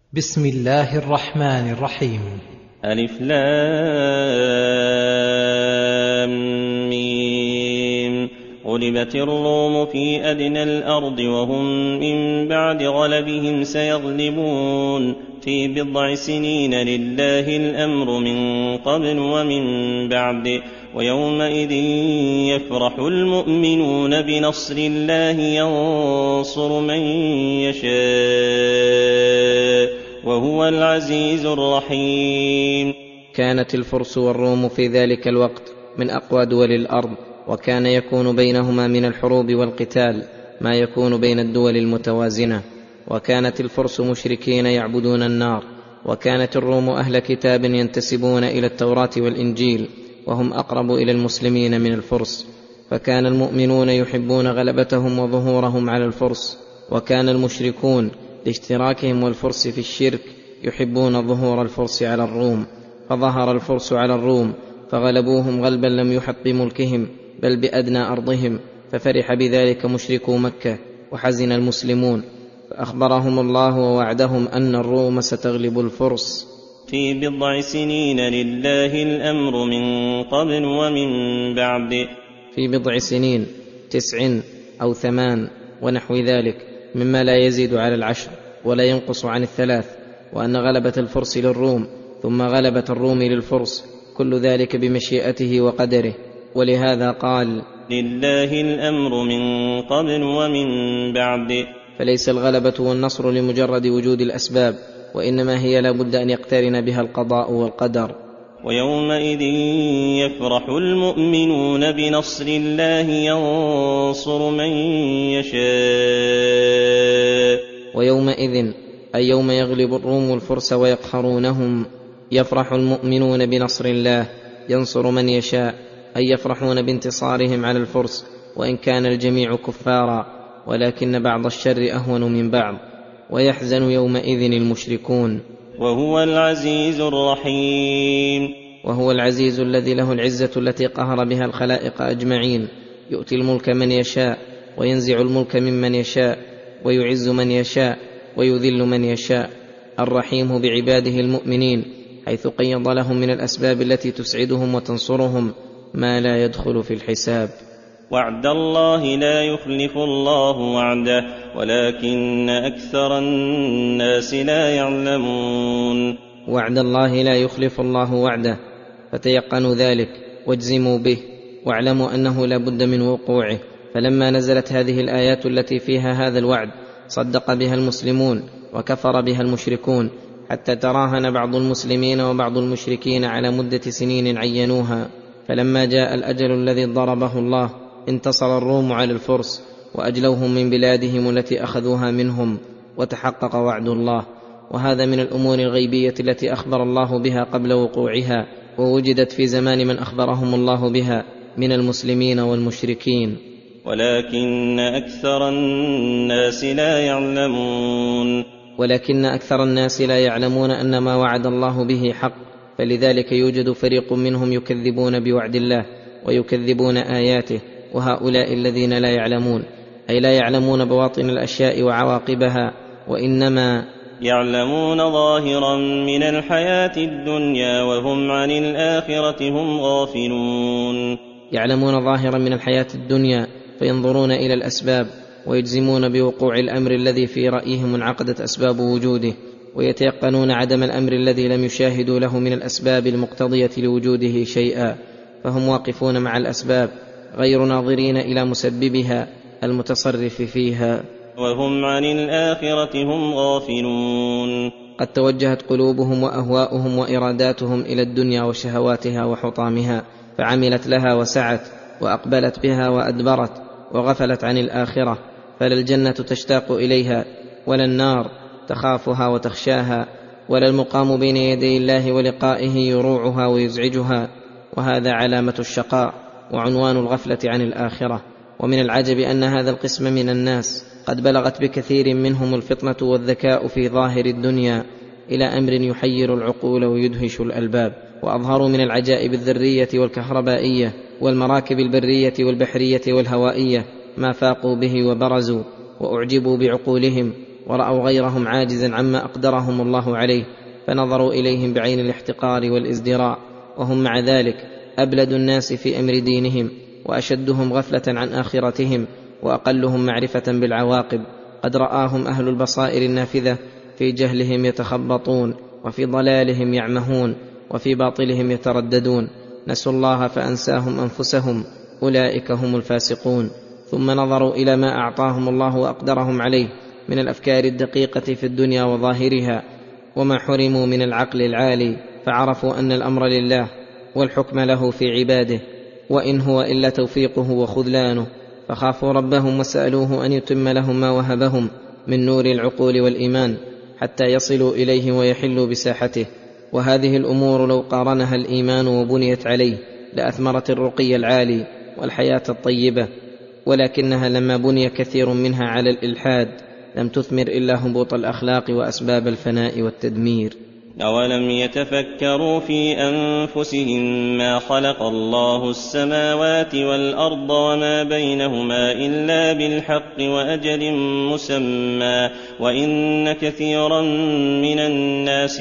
بسم الله الرحمن الرحيم. ألف لام ميم. غلبت الروم في أدنى الأرض وهم من بعد غلبهم سيغلبون في بضع سنين لله الأمر من قبل ومن بعد ويومئذ يفرح المؤمنون بنصر الله ينصر من يشاء وهو العزيز الرحيم. كانت الفرس والروم في ذلك الوقت من أقوى دول الأرض، وكان يكون بينهما من الحروب والقتال ما يكون بين الدول المتوازنة. وكانت الفرس مشركين يعبدون النار، وكانت الروم أهل كتاب ينتسبون إلى التوراة والإنجيل، وهم أقرب إلى المسلمين من الفرس، فكان المؤمنون يحبون غلبتهم وظهورهم على الفرس، وكان المشركون لاشتراكهم والفرس في الشرك يحبون ظهور الفرس على الروم، فظهر الفرس على الروم فغلبوهم غلبا لم يحط بملكهم بل بأدنى أرضهم، ففرح بذلك مشركو مكة وحزن المسلمون، فأخبرهم الله ووعدهم أن الروم ستغلب الفرس. في بضع سنين لله الأمر من قبل ومن بعد. في بضع سنين 9 أو 8 ونحو ذلك، مما لا يزيد على 10 ولا ينقص عن 3، وأن غلبة الفرس للروم ثم غلبة الروم للفرس كل ذلك بمشيئته وقدره. ولهذا قال لله الأمر من قبل ومن بعد. فليس الغلبة والنصر لمجرد وجود الأسباب، وإنما هي لا بد أن يقترن بها القضاء والقدر. ويومئذ يفرح المؤمنون بنصر الله ينصر من يشاء. ويومئذ أي يوم يغلب الروم الفرس ويقهرونهم، يفرح المؤمنون بنصر الله ينصر من يشاء، أي يفرحون بانتصارهم على الفرس، وإن كان الجميع كفارا، ولكن بعض الشر أهون من بعض. ويحزن يومئذ المشركون. وهو العزيز الرحيم. وهو العزيز الذي له العزة التي قهر بها الخلائق أجمعين، يؤتي الملك من يشاء وينزع الملك ممن يشاء، ويعز من يشاء ويذل من يشاء. الرحيم بعباده المؤمنين، حيث قيض لهم من الأسباب التي تسعدهم وتنصرهم ما لا يدخل في الحساب. وعد الله لا يخلف الله وعده ولكن أكثر الناس لا يعلمون. وعد الله لا يخلف الله وعده، فتيقنوا ذلك واجزموا به، واعلموا أنه لا بد من وقوعه. فلما نزلت هذه الآيات التي فيها هذا الوعد صدق بها المسلمون وكفر بها المشركون، حتى تراهن بعض المسلمين وبعض المشركين على مدة سنين عينوها. فلما جاء الأجل الذي ضربه الله انتصر الروم على الفرس وأجلوهم من بلادهم التي أخذوها منهم، وتحقق وعد الله. وهذا من الأمور الغيبية التي أخبر الله بها قبل وقوعها، ووجدت في زمان من أخبرهم الله بها من المسلمين والمشركين، ولكن أكثر الناس لا يعلمون. ولكن أكثر الناس لا يعلمون أن ما وعد الله به حق، فلذلك يوجد فريق منهم يكذبون بوعد الله ويكذبون آياته. وهؤلاء الذين لا يعلمون أي لا يعلمون بواطن الأشياء وعواقبها، وإنما يعلمون ظاهرا من الحياة الدنيا وهم عن الآخرة هم غافلون. يعلمون ظاهرا من الحياة الدنيا فينظرون إلى الأسباب ويجزمون بوقوع الأمر الذي في رأيهم انعقدت أسباب وجوده، ويتيقنون عدم الأمر الذي لم يشاهدوا له من الأسباب المقتضية لوجوده شيئا، فهم واقفون مع الأسباب غير ناظرين إلى مسببها المتصرف فيها، وهم عن الآخرة هم غافلون. قد توجهت قلوبهم وأهواؤهم وإراداتهم إلى الدنيا وشهواتها وحطامها، فعملت لها وسعت وأقبلت بها وأدبرت، وغفلت عن الآخرة، فلا الجنة تشتاق إليها ولا النار تخافها وتخشاها، ولا المقام بين يدي الله ولقائه يروعها ويزعجها. وهذا علامة الشقاء وعنوان الغفلة عن الآخرة. ومن العجب أن هذا القسم من الناس قد بلغت بكثير منهم الفطنة والذكاء في ظاهر الدنيا إلى أمر يحير العقول ويدهش الألباب، وأظهروا من العجائب الذرية والكهربائية والمراكب البرية والبحرية والهوائية ما فاقوا به وبرزوا، وأعجبوا بعقولهم ورأوا غيرهم عاجزا عما أقدرهم الله عليه فنظروا إليهم بعين الاحتقار والازدراء، وهم مع ذلك أبلد الناس في أمر دينهم وأشدهم غفلة عن آخرتهم وأقلهم معرفة بالعواقب. قد رآهم أهل البصائر النافذة في جهلهم يتخبطون، وفي ضلالهم يعمهون، وفي باطلهم يترددون. نسوا الله فأنساهم أنفسهم، أولئك هم الفاسقون. ثم نظروا إلى ما أعطاهم الله وأقدرهم عليه من الأفكار الدقيقة في الدنيا وظاهرها، وما حرموا من العقل العالي، فعرفوا أن الأمر لله والحكم له في عباده، وإن هو إلا توفيقه وخذلانه، فخافوا ربهم وسألوه أن يتم لهم ما وهبهم من نور العقول والإيمان حتى يصلوا إليه ويحلوا بساحته. وهذه الأمور لو قارنها الإيمان وبنيت عليه لأثمرت الرقي العالي والحياة الطيبة، ولكنها لما بني كثير منها على الإلحاد لم تثمر إلا هبوط الأخلاق وأسباب الفناء والتدمير. أولم يتفكروا في أنفسهم ما خلق الله السماوات والأرض وما بينهما إلا بالحق وأجل مسمى وإن كثيرا من الناس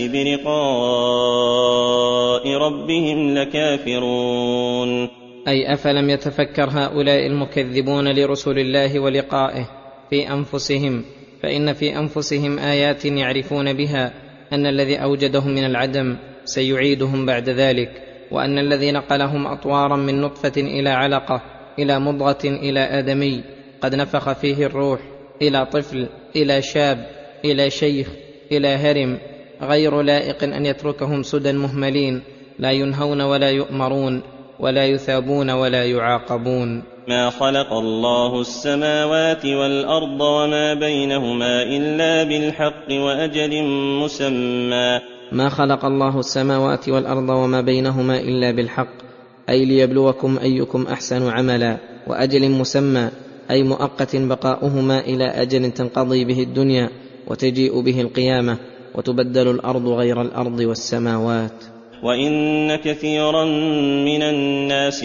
بلقاء ربهم لكافرون. أي أفلم يتفكر هؤلاء المكذبون لرسل الله ولقائه في أنفسهم، فإن في أنفسهم آيات يعرفون بها أن الذي أوجدهم من العدم سيعيدهم بعد ذلك، وأن الذي نقلهم أطوارا من نطفة إلى علقة إلى مضغة إلى آدمي قد نفخ فيه الروح إلى طفل إلى شاب إلى شيخ إلى هرم، غير لائق أن يتركهم سدى مهملين لا ينهون ولا يؤمرون ولا يثابون ولا يعاقبون. ما خلق الله السماوات والأرض وما بينهما إلا بالحق وأجل مسمى. ما خلق الله السماوات والأرض وما بينهما إلا بالحق، أي ليبلوكم أيكم أحسن عملا، وأجل مسمى أي مؤقت بقاؤهما إلى أجل تنقضي به الدنيا وتجيء به القيامة وتبدل الأرض غير الأرض والسماوات. وإن كثيرا من الناس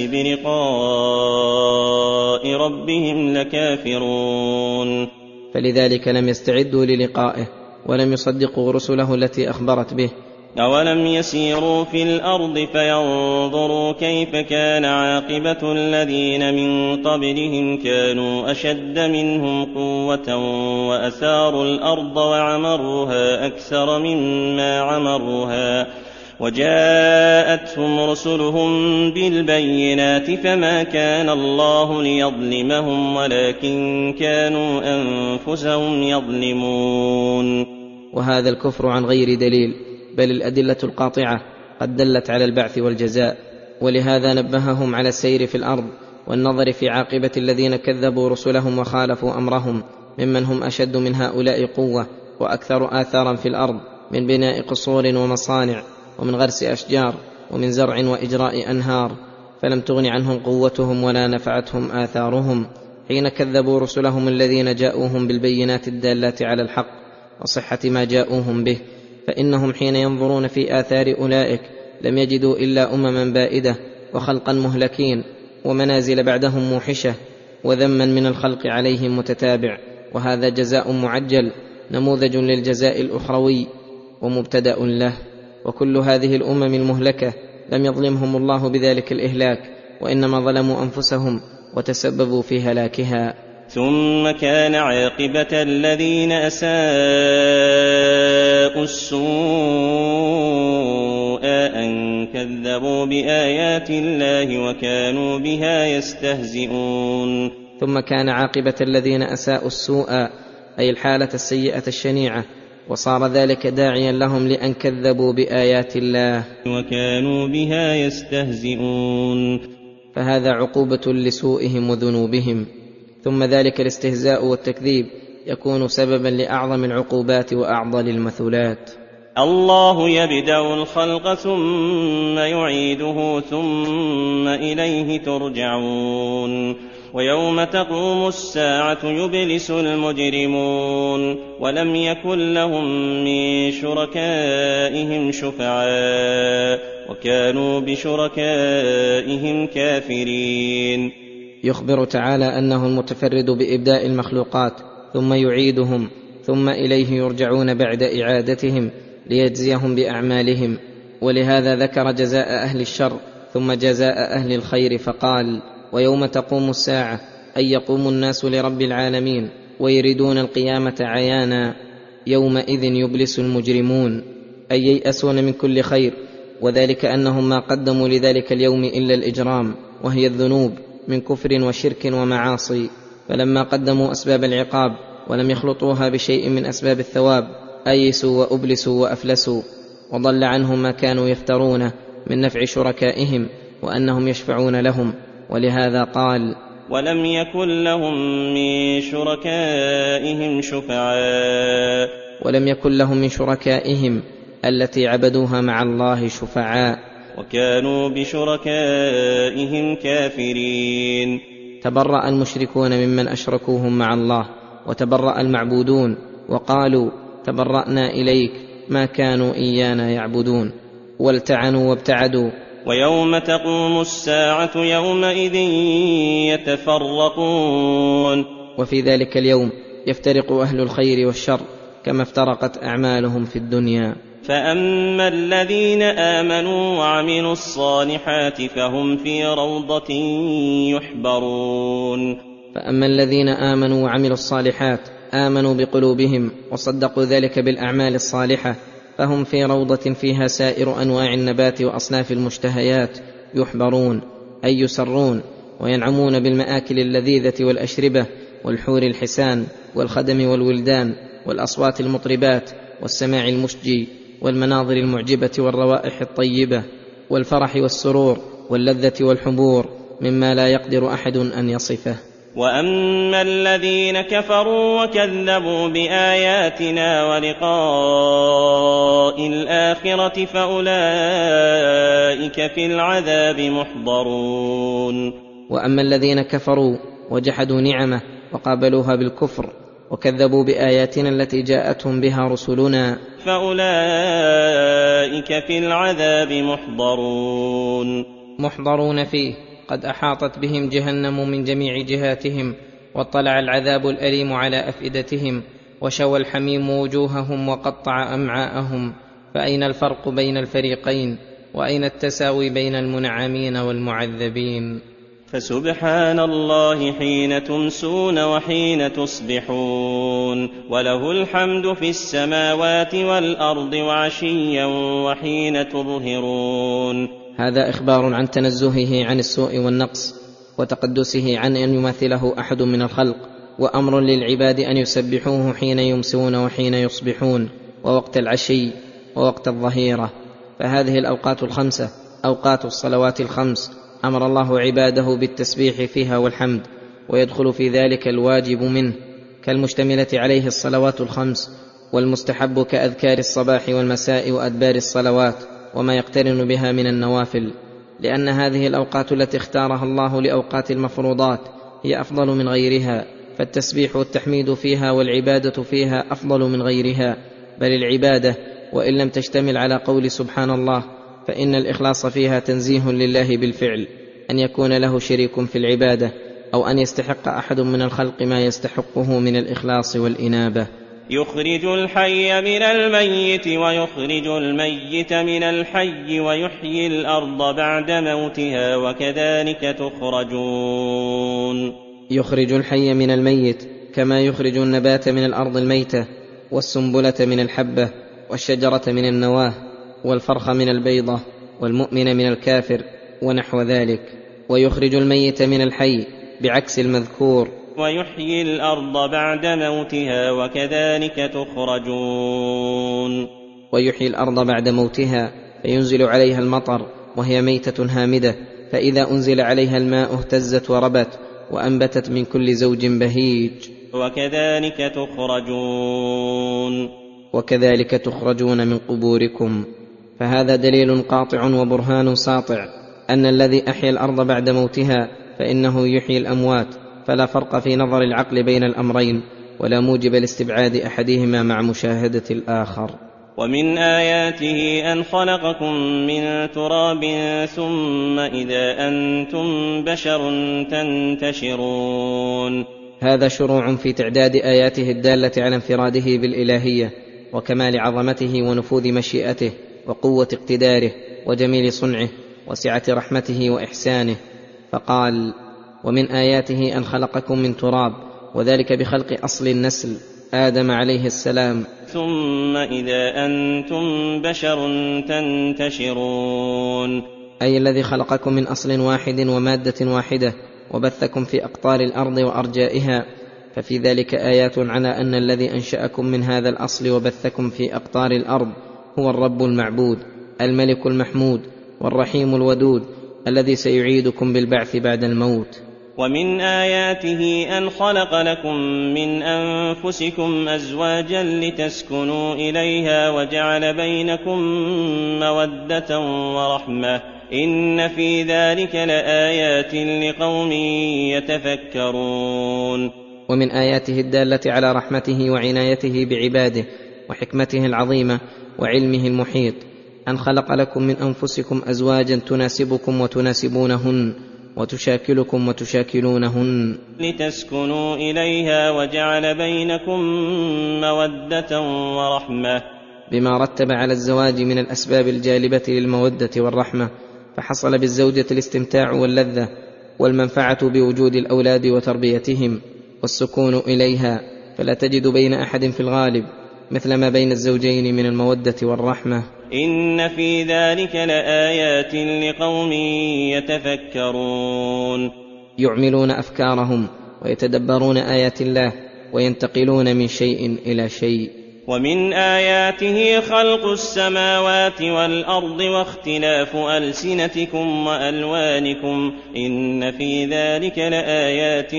بلقاء ربهم لكافرون. فلذلك لم يستعدوا للقائه ولم يصدقوا رسله التي أخبرت به. أولم يسيروا في الأرض فينظروا كيف كان عاقبة الذين من قبلهم كانوا أشد منهم قوة وأثاروا الأرض وعمروها أكثر مما عمروها وجاءتهم رسلهم بالبينات فما كان الله ليظلمهم ولكن كانوا أنفسهم يظلمون. وهذا الكفر عن غير دليل، بل الأدلة القاطعة قد دلت على البعث والجزاء، ولهذا نبههم على السير في الأرض والنظر في عاقبة الذين كذبوا رسلهم وخالفوا أمرهم ممن هم أشد من هؤلاء قوة وأكثر آثارا في الأرض، من بناء قصور ومصانع ومن غرس أشجار ومن زرع وإجراء أنهار، فلم تغن عنهم قوتهم ولا نفعتهم آثارهم حين كذبوا رسلهم الذين جاءوهم بالبينات الدالات على الحق وصحة ما جاءوهم به. فإنهم حين ينظرون في آثار أولئك لم يجدوا إلا أمما بائدة وخلقا مهلكين ومنازل بعدهم موحشة وذما من الخلق عليهم متتابع، وهذا جزاء معجل نموذج للجزاء الأخروي ومبتدأ له. وكل هذه الأمم المهلكة لم يظلمهم الله بذلك الإهلاك، وإنما ظلموا أنفسهم وتسببوا في هلاكها. ثم كان عاقبة الذين أساءوا السوء أن كذبوا بآيات الله وكانوا بها يستهزئون. ثم كان عاقبة الذين أساءوا السوء أي الحالة السيئة الشنيعة، وصار ذلك داعيا لهم لأن كذبوا بآيات الله وكانوا بها يستهزئون. فهذا عقوبة لسوءهم وذنوبهم. ثم ذلك الاستهزاء والتكذيب يكون سببا لأعظم العقوبات وأعضل المثلات. الله يبدأ الخلق ثم يعيده ثم إليه ترجعون. ويوم تقوم الساعة يبلس المجرمون ولم يكن لهم من شركائهم شفعاء وكانوا بشركائهم كافرين. يخبر تعالى أنه المتفرد بإبداء المخلوقات ثم يعيدهم ثم إليه يرجعون بعد إعادتهم ليجزيهم بأعمالهم. ولهذا ذكر جزاء أهل الشر ثم جزاء أهل الخير فقال: ويوم تقوم الساعة أي يقوم الناس لرب العالمين ويريدون القيامة عيانا يومئذ يبلس المجرمون، أي ييأسون من كل خير، وذلك أنهم ما قدموا لذلك اليوم إلا الإجرام وهي الذنوب من كفر وشرك ومعاصي، فلما قدموا أسباب العقاب ولم يخلطوها بشيء من أسباب الثواب أيسوا وأبلسوا وأفلسوا، وضل عنهم ما كانوا يفترونه من نفع شركائهم وأنهم يشفعون لهم. ولهذا قال: ولم يكن لهم من شركائهم شفعاء. ولم يكن لهم من شركائهم التي عبدوها مع الله شفعاء، وكانوا بشركائهم كافرين. تبرأ المشركون ممن أشركوهم مع الله، وتبرأ المعبودون وقالوا: تبرأنا إليك ما كانوا إيانا يعبدون، والتعنوا وابتعدوا. ويوم تقوم الساعة يومئذ يتفرقون. وفي ذلك اليوم يفترق أهل الخير والشر كما افترقت أعمالهم في الدنيا. فأما الذين آمنوا وعملوا الصالحات فهم في روضة يحبرون. فأما الذين آمنوا وعملوا الصالحات، آمنوا بقلوبهم وصدقوا ذلك بالأعمال الصالحة، فهم في روضة فيها سائر أنواع النبات وأصناف المشتهيات، يحبرون أي يسرون، وينعمون بالمآكل اللذيذة والأشربة والحور الحسان والخدم والولدان والأصوات المطربات والسماع المشجي والمناظر المعجبة والروائح الطيبة والفرح والسرور واللذة والحبور مما لا يقدر أحد أن يصفه. وأما الذين كفروا وكذبوا بآياتنا ولقاء الآخرة فأولئك في العذاب محضرون. وأما الذين كفروا وجحدوا نعمه وقابلوها بالكفر وكذبوا بآياتنا التي جاءتهم بها رسلنا فأولئك في العذاب محضرون فيه، قد أحاطت بهم جهنم من جميع جهاتهم، واطلع العذاب الأليم على أفئدتهم، وشوى الحميم وجوههم وقطع أمعاءهم. فأين الفرق بين الفريقين؟ وأين التساوي بين المنعمين والمعذبين؟ فسبحان الله حين تمسون وحين تصبحون، وله الحمد في السماوات والأرض وعشيا وحين تظهرون. هذا إخبار عن تنزهه عن السوء والنقص، وتقدسه عن أن يمثله أحد من الخلق، وأمر للعباد أن يسبحوه حين يمسون وحين يصبحون، ووقت العشي ووقت الظهيرة. فهذه الأوقات الخمسة أوقات الصلوات الخمس، أمر الله عباده بالتسبيح فيها والحمد، ويدخل في ذلك الواجب منه كالمشتملة عليه الصلوات الخمس، والمستحب كأذكار الصباح والمساء وأدبار الصلوات وما يقترن بها من النوافل، لأن هذه الأوقات التي اختارها الله لأوقات المفروضات هي أفضل من غيرها، فالتسبيح والتحميد فيها والعبادة فيها أفضل من غيرها. بل العبادة وإن لم تشتمل على قول سبحان الله، فإن الإخلاص فيها تنزيه لله بالفعل، أن يكون له شريك في العبادة، أو أن يستحق أحد من الخلق ما يستحقه من الإخلاص والإنابة. يخرج الحي من الميت ويخرج الميت من الحي ويحيي الأرض بعد موتها وكذلك تخرجون. يخرج الحي من الميت كما يخرج النبات من الأرض الميتة، والسنبلة من الحبة، والشجرة من النواه، والفرخ من البيضة، والمؤمن من الكافر، ونحو ذلك. ويخرج الميت من الحي بعكس المذكور. ويحيي الأرض بعد موتها وكذلك تخرجون. ويحيي الأرض بعد موتها فينزل عليها المطر وهي ميتة هامدة، فإذا أنزل عليها الماء اهتزت وربت وأنبتت من كل زوج بهيج. وكذلك تخرجون. وكذلك تخرجون من قبوركم. فهذا دليل قاطع وبرهان ساطع أن الذي أحيا الأرض بعد موتها فإنه يحيي الأموات، فلا فرق في نظر العقل بين الأمرين، ولا موجب لاستبعاد أحدهما مع مشاهدة الآخر. ومن آياته أن خلقكم من تراب ثم إذا أنتم بشر تنتشرون. هذا شروع في تعداد آياته الدالة على انفراده بالإلهية وكمال عظمته ونفوذ مشيئته وقوة اقتداره وجميل صنعه وسعة رحمته وإحسانه، فقال: ومن آياته أن خلقكم من تراب، وذلك بخلق أصل النسل آدم عليه السلام، ثم إذا أنتم بشر تنتشرون، أي الذي خلقكم من أصل واحد ومادة واحدة وبثكم في أقطار الأرض وأرجائها، ففي ذلك آيات على أن الذي أنشأكم من هذا الأصل وبثكم في أقطار الأرض هو الرب المعبود الملك المحمود والرحيم الودود الذي سيعيدكم بالبعث بعد الموت. ومن آياته أن خلق لكم من أنفسكم أزواجا لتسكنوا إليها وجعل بينكم مودة ورحمة، إن في ذلك لآيات لقوم يتفكرون. ومن آياته الدالة على رحمته وعنايته بعباده وحكمته العظيمة وعلمه المحيط أن خلق لكم من أنفسكم أزواجا تناسبكم وتناسبونهن وتشاكلكم وتشاكلونهن لتسكنوا إليها وجعل بينكم مودة ورحمة، بما رتب على الزواج من الأسباب الجالبة للمودة والرحمة، فحصل بالزوجة الاستمتاع واللذة والمنفعة بوجود الأولاد وتربيتهم والسكون إليها، فلا تجد بين أحد في الغالب مثل ما بين الزوجين من المودة والرحمة. إن في ذلك لآيات لقوم يتفكرون، يعملون أفكارهم ويتدبرون آيات الله وينتقلون من شيء إلى شيء. ومن آياته خلق السماوات والأرض واختلاف ألسنتكم وألوانكم، إن في ذلك لآيات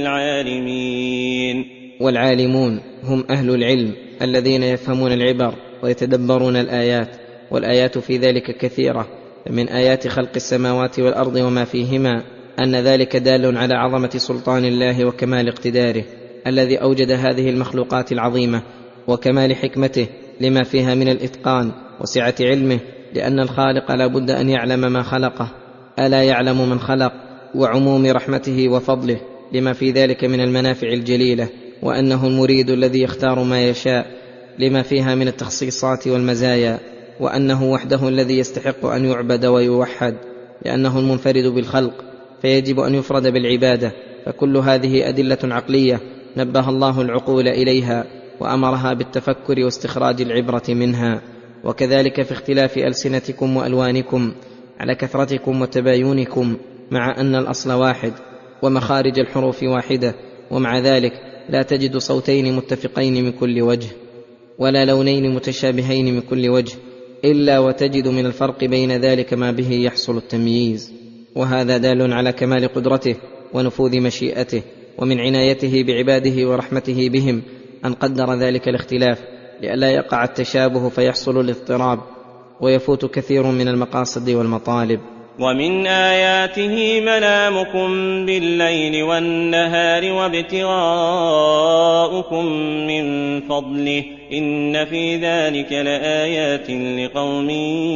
للعالمين. والعالمون هم أهل العلم الذين يفهمون العبر ويتدبرون الآيات، والآيات في ذلك كثيرة. فمن آيات خلق السماوات والأرض وما فيهما أن ذلك دال على عظمة سلطان الله وكمال اقتداره الذي أوجد هذه المخلوقات العظيمة، وكمال حكمته لما فيها من الإتقان وسعة علمه، لأن الخالق لا بد أن يعلم ما خلقه، ألا يعلم من خلق، وعموم رحمته وفضله لما في ذلك من المنافع الجليلة، وأنه المريد الذي يختار ما يشاء لما فيها من التخصيصات والمزايا، وأنه وحده الذي يستحق أن يعبد ويوحد لأنه المنفرد بالخلق، فيجب أن يفرد بالعبادة. فكل هذه أدلة عقلية نبه الله العقول إليها وأمرها بالتفكر واستخراج العبرة منها. وكذلك في اختلاف ألسنتكم وألوانكم على كثرتكم وتباينكم، مع أن الأصل واحد ومخارج الحروف واحدة، ومع ذلك لا تجد صوتين متفقين من كل وجه ولا لونين متشابهين من كل وجه، إلا وتجد من الفرق بين ذلك ما به يحصل التمييز، وهذا دال على كمال قدرته ونفوذ مشيئته ومن عنايته بعباده ورحمته بهم أن قدر ذلك الاختلاف لئلا يقع التشابه فيحصل الاضطراب ويفوت كثير من المقاصد والمطالب. ومن آياته منامكم بالليل والنهار وابتغاؤكم من فضله، إن في ذلك لآيات لقوم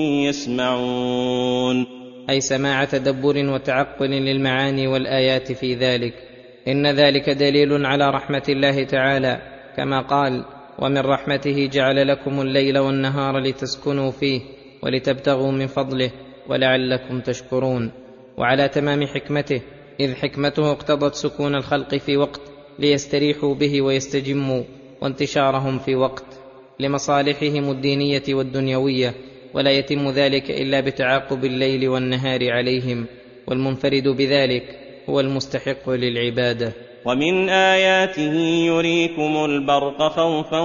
يسمعون، أي سماع تدبر وتعقل للمعاني والآيات في ذلك. إن ذلك دليل على رحمة الله تعالى، كما قال: ومن رحمته جعل لكم الليل والنهار لتسكنوا فيه ولتبتغوا من فضله ولعلكم تشكرون. وعلى تمام حكمته، إذ حكمته اقتضت سكون الخلق في وقت ليستريحوا به ويستجموا، وانتشارهم في وقت لمصالحهم الدينية والدنيوية، ولا يتم ذلك إلا بتعاقب الليل والنهار عليهم، والمنفرد بذلك هو المستحق للعبادة. ومن آياته يريكم البرق خوفا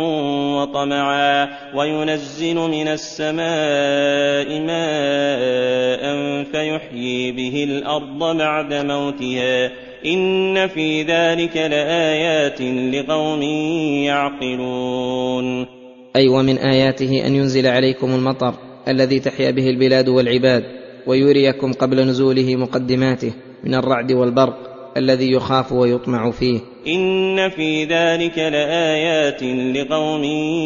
وطمعا وينزل من السماء ماء فيحيي به الأرض بعد موتها، إن في ذلك لآيات لقوم يعقلون. أي ومن آياته أن ينزل عليكم المطر الذي تحيا به البلاد والعباد، ويريكم قبل نزوله مقدماته من الرعد والبرق الذي يخاف ويطمع فيه، إن في ذلك لآيات لقوم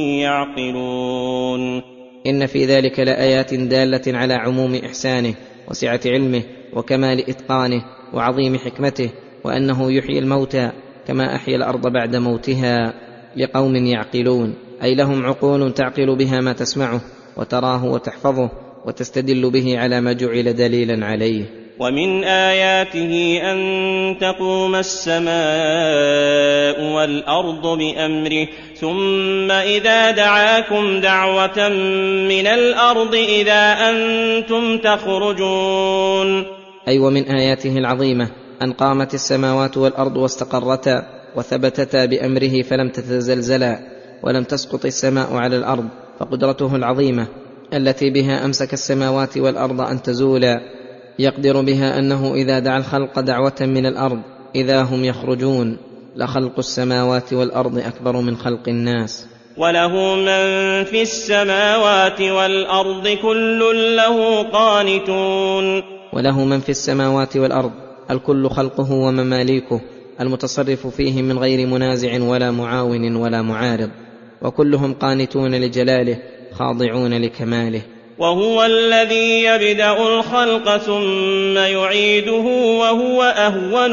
يعقلون. إن في ذلك لآيات دالة على عموم إحسانه وسعة علمه وكمال إتقانه وعظيم حكمته، وأنه يحيي الموتى كما أحيا الأرض بعد موتها لقوم يعقلون، أي لهم عقول تعقل بها ما تسمعه وتراه وتحفظه وتستدل به على ما جعل دليلا عليه. ومن آياته أن تقوم السماء والأرض بأمره ثم إذا دعاكم دعوة من الأرض إذا أنتم تخرجون. أي ومن آياته العظيمة أن قامت السماوات والأرض واستقرتا وثبتتا بأمره فلم تتزلزلا ولم تسقط السماء على الأرض، فقدرته العظيمة التي بها أمسك السماوات والأرض أن تزولا يقدر بها أنه إذا دعا الخلق دعوة من الأرض إذا هم يخرجون. لخلق السماوات والأرض أكبر من خلق الناس. وله من في السماوات والأرض كل له قانتون. وله من في السماوات والأرض الكل خلقه ومماليكه المتصرف فيه من غير منازع ولا معاون ولا معارض، وكلهم قانتون لجلاله خاضعون لكماله. وهو الذي يبدأ الخلق ثم يعيده وهو أهون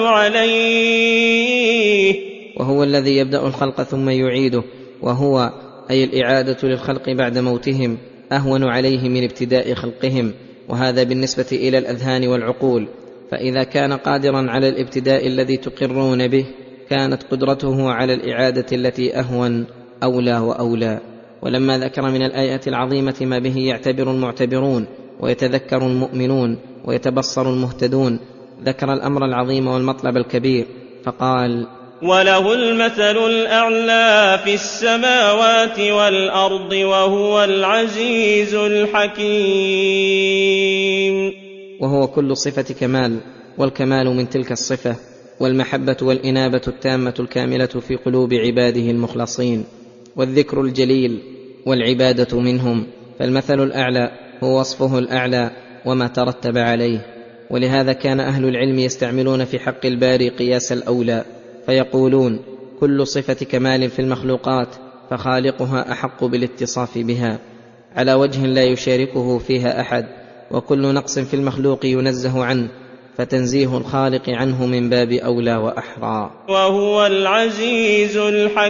عليه. وهو الذي يبدأ الخلق ثم يعيده، وهو أي الإعادة للخلق بعد موتهم أهون عليه من ابتداء خلقهم، وهذا بالنسبة إلى الأذهان والعقول، فإذا كان قادرا على الابتداء الذي تقرون به كانت قدرته على الإعادة التي أهون أولى وأولى. ولما ذكر من الآيات العظيمة ما به يعتبر المعتبرون ويتذكر المؤمنون ويتبصر المهتدون ذكر الأمر العظيم والمطلب الكبير فقال: وله المثل الأعلى في السماوات والأرض وهو العزيز الحكيم. وهو كل صفة كمال، والكمال من تلك الصفة، والمحبة والإنابة التامة الكاملة في قلوب عباده المخلصين، والذكر الجليل والعبادة منهم، فالمثل الأعلى هو وصفه الأعلى وما ترتب عليه. ولهذا كان أهل العلم يستعملون في حق الباري قياس الأولى، فيقولون: كل صفة كمال في المخلوقات فخالقها أحق بالاتصاف بها على وجه لا يشاركه فيها أحد، وكل نقص في المخلوق ينزه عنه، فتنزيه الخالق عنه من باب أولى وأحرى. وهو العزيز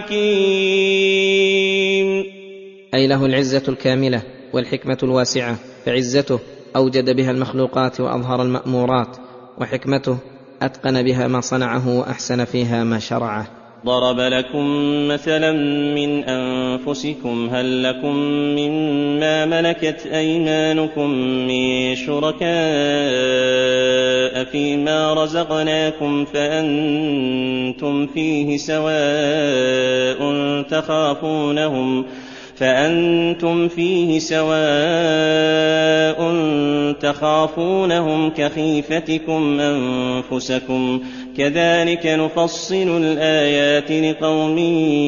الحكيم، أي له العزة الكاملة والحكمة الواسعة، فعزته أوجد بها المخلوقات وأظهر المأمورات، وحكمته أتقن بها ما صنعه وأحسن فيها ما شرعه. ضرب لكم مثلا من أنفسكم هل لكم مما ملكت أيمانكم من شركاء فيما رزقناكم فأنتم فيه سواء تخافونهم كخيفتكم أنفسكم كذلك نفصل الآيات لقوم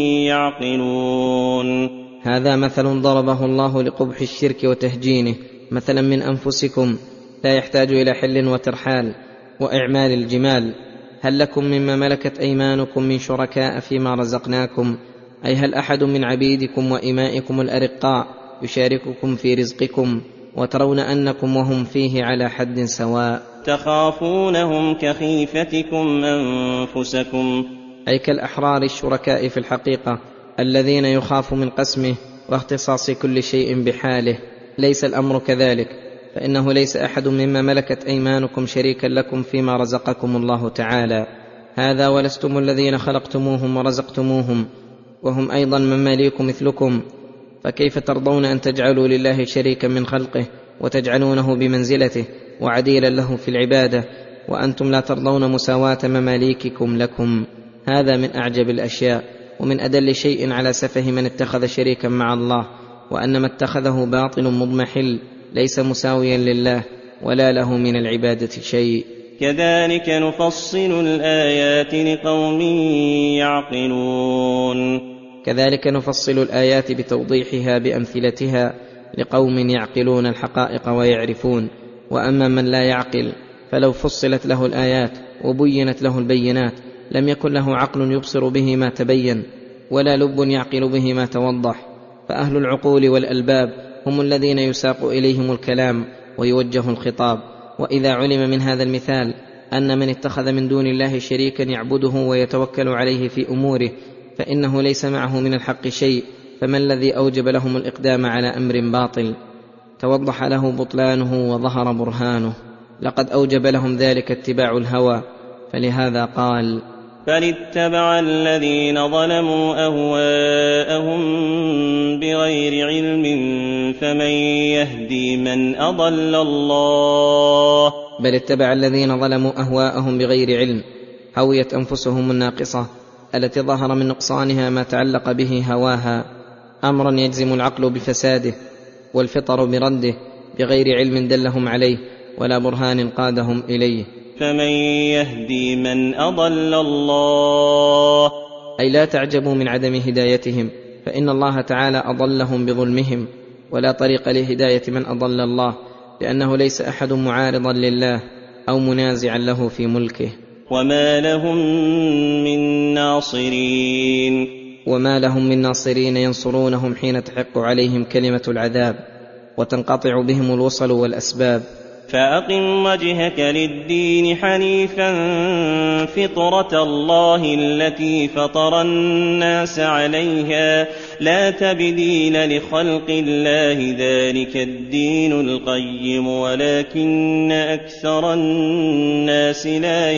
يعقلون. هذا مثل ضربه الله لقبح الشرك وتهجينه، مثلا من أنفسكم لا يحتاج إلى حل وترحال وإعمال الجمال. هل لكم مما ملكت أيمانكم من شركاء فيما رزقناكم، أي هل أحد من عبيدكم وإمائكم الأرقاء يشارككم في رزقكم وترون أنكم وهم فيه على حد سواء؟ تخافونهم كخيفتكم أنفسكم، أي كالأحرار الشركاء في الحقيقة الذين يخاف من قسمه واختصاص كل شيء بحاله. ليس الأمر كذلك، فإنه ليس أحد مما ملكت أيمانكم شريكا لكم فيما رزقكم الله تعالى، هذا ولستم الذين خلقتموهم ورزقتموهم، وهم أيضا مماليك مثلكم، فكيف ترضون أن تجعلوا لله شريكا من خلقه وتجعلونه بمنزلته وعديلا له في العبادة، وأنتم لا ترضون مساواة مماليككم لكم؟ هذا من أعجب الأشياء ومن أدل شيء على سفه من اتخذ شريكا مع الله، وأن ما اتخذه باطل مضمحل ليس مساويا لله ولا له من العبادة شيء. كذلك نفصل الآيات لقوم يعقلون. كذلك نفصل الآيات بتوضيحها بأمثلتها لقوم يعقلون الحقائق ويعرفون. وأما من لا يعقل فلو فصلت له الآيات وبينت له البينات لم يكن له عقل يبصر به ما تبين ولا لب يعقل به ما توضح. فأهل العقول والألباب هم الذين يساق إليهم الكلام ويوجه الخطاب. وإذا علم من هذا المثال أن من اتخذ من دون الله شريكا يعبده ويتوكل عليه في أموره فإنه ليس معه من الحق شيء، فما الذي أوجب لهم الإقدام على أمر باطل توضح له بطلانه وظهر برهانه؟ لقد أوجب لهم ذلك اتباع الهوى، فلهذا قال: بل اتبع الذين ظلموا أهواءهم بغير علم فمن يهدي من أضل الله. بل اتبع الذين ظلموا أهواءهم بغير علم، هويت أنفسهم الناقصة التي ظهر من نقصانها ما تعلق به هواها، أمرا يجزم العقل بفساده والفطر برده بغير علم دلهم عليه ولا برهان قادهم إليه. فمن يهدي من أضل الله، أي لا تعجبوا من عدم هدايتهم، فإن الله تعالى أضلهم بظلمهم، ولا طريق لهداية من أضل الله، لأنه ليس أحد معارضا لله أو منازعا له في ملكه. وما لهم من ناصرين، وما لهم من ناصرين ينصرونهم حين تحق عليهم كلمة العذاب وتنقطع بهم الوصل والأسباب. فأقم وجهك للدين حنيفا فطرة الله التي فطر الناس عليها لا تبديل لخلق الله ذلك الدين القيم ولكن أكثر الناس لا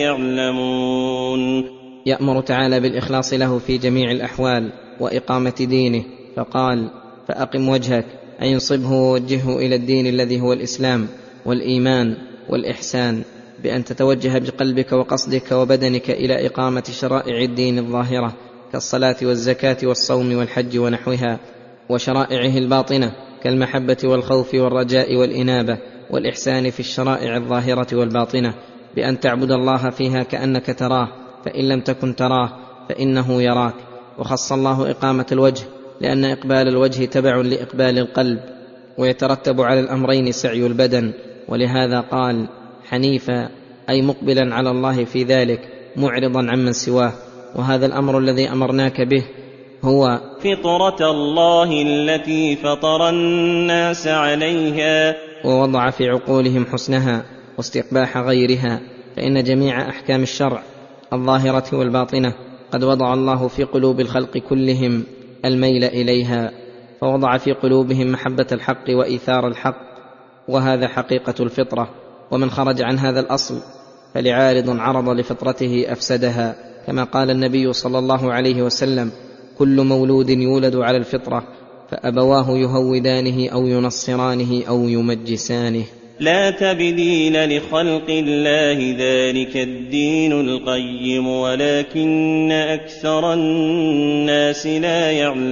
يعلمون. يأمر تعالى بالإخلاص له في جميع الأحوال وإقامة دينه، فقال: فأقم وجهك، أي انصبه ووجهه إلى الدين الذي هو الإسلام والإيمان والإحسان، بأن تتوجه بقلبك وقصدك وبدنك إلى إقامة شرائع الدين الظاهرة كالصلاة والزكاة والصوم والحج ونحوها، وشرائعه الباطنة كالمحبة والخوف والرجاء والإنابة والإحسان في الشرائع الظاهرة والباطنة، بأن تعبد الله فيها كأنك تراه، فإن لم تكن تراه فإنه يراك. وخص الله إقامة الوجه لأن إقبال الوجه تبع لإقبال القلب، ويترتب على الأمرين سعي البدن، ولهذا قال: حنيفا، أي مقبلا على الله في ذلك معرضا عمن سواه. وهذا الأمر الذي أمرناك به هو فطرة الله التي فطر الناس عليها، ووضع في عقولهم حسنها واستقباح غيرها، فإن جميع أحكام الشرع الظاهرة والباطنة قد وضع الله في قلوب الخلق كلهم الميل إليها، فوضع في قلوبهم محبة الحق وإيثار الحق، وهذا حقيقة الفطرة. ومن خرج عن هذا الأصل فلعارض عرض لفطرته أفسدها، كما قال النبي صلى الله عليه وسلم: كل مولود يولد على الفطرة فأبواه يهودانه أو ينصرانه أو يمجسانه. لا تبديل لخلق الله ذلك الدين القيم ولكن أكثر الناس لا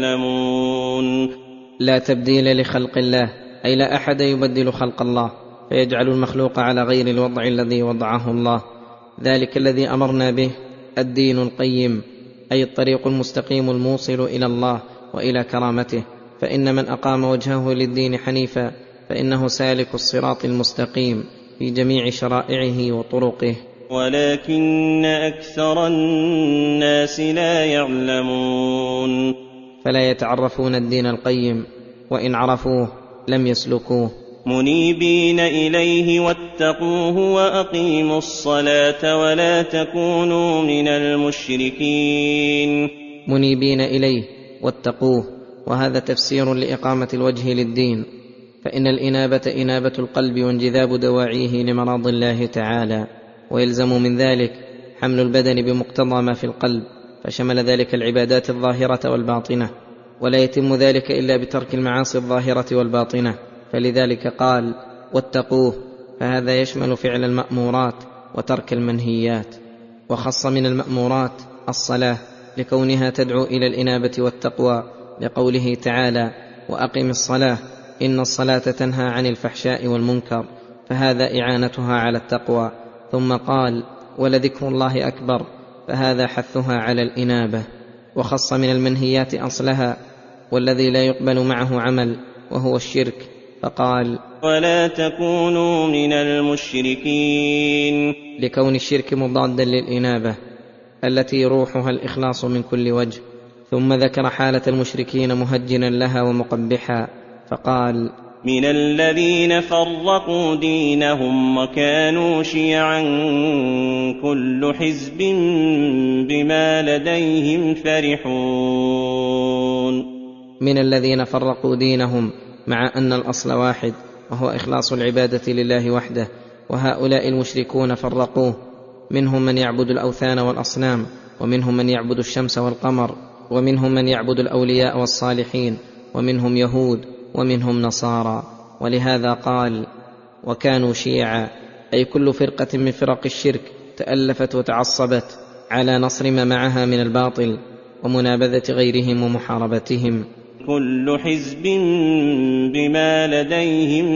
يعلمون. لا تبديل لخلق الله، أي لا أحد يبدل خلق الله فيجعل المخلوق على غير الوضع الذي وضعه الله. ذلك الذي أمرنا به الدين القيم، أي الطريق المستقيم الموصل إلى الله وإلى كرامته، فإن من أقام وجهه للدين حنيفا فإنه سالك الصراط المستقيم في جميع شرائعه وطرقه، ولكن أكثر الناس لا يعلمون. فلا يتعرفون الدين القيم، وإن عرفوه لم يسلكوه. منيبين إليه واتقوه وأقيموا الصلاة ولا تكونوا من المشركين. منيبين إليه واتقوه، وهذا تفسير لإقامة الوجه للدين، فإن الإنابة إنابة القلب وانجذاب دواعيه لمراض الله تعالى، ويلزم من ذلك حمل البدن بمقتضى ما في القلب، فشمل ذلك العبادات الظاهرة والباطنة، ولا يتم ذلك إلا بترك المعاصي الظاهرة والباطنة، فلذلك قال: واتقوه، فهذا يشمل فعل المأمورات وترك المنهيات. وخص من المأمورات الصلاة لكونها تدعو إلى الإنابة والتقوى، لقوله تعالى: وأقم الصلاة إن الصلاة تنهى عن الفحشاء والمنكر، فهذا إعانتها على التقوى. ثم قال: ولذكر الله أكبر، فهذا حثها على الإنابة. وخص من المنهيات أصلها والذي لا يقبل معه عمل، وهو الشرك، فقال: ولا تكونوا من المشركين، لكون الشرك مضادا للإنابة التي روحها الإخلاص من كل وجه. ثم ذكر حالة المشركين مهجنا لها ومقبحا، فقال: من الذين فرقوا دينهم وكانوا شيعا كل حزب بما لديهم فرحون. من الذين فرقوا دينهم مع أن الأصل واحد وهو إخلاص العبادة لله وحده، وهؤلاء المشركون فرقوه، منهم من يعبد الأوثان والأصنام، ومنهم من يعبد الشمس والقمر، ومنهم من يعبد الأولياء والصالحين، ومنهم يهود ومنهم نصارى. ولهذا قال وكانوا شيعا، أي كل فرقة من فرق الشرك تألفت وتعصبت على نصر ما معها من الباطل ومنابذة غيرهم ومحاربتهم. كل حزب بما لديهم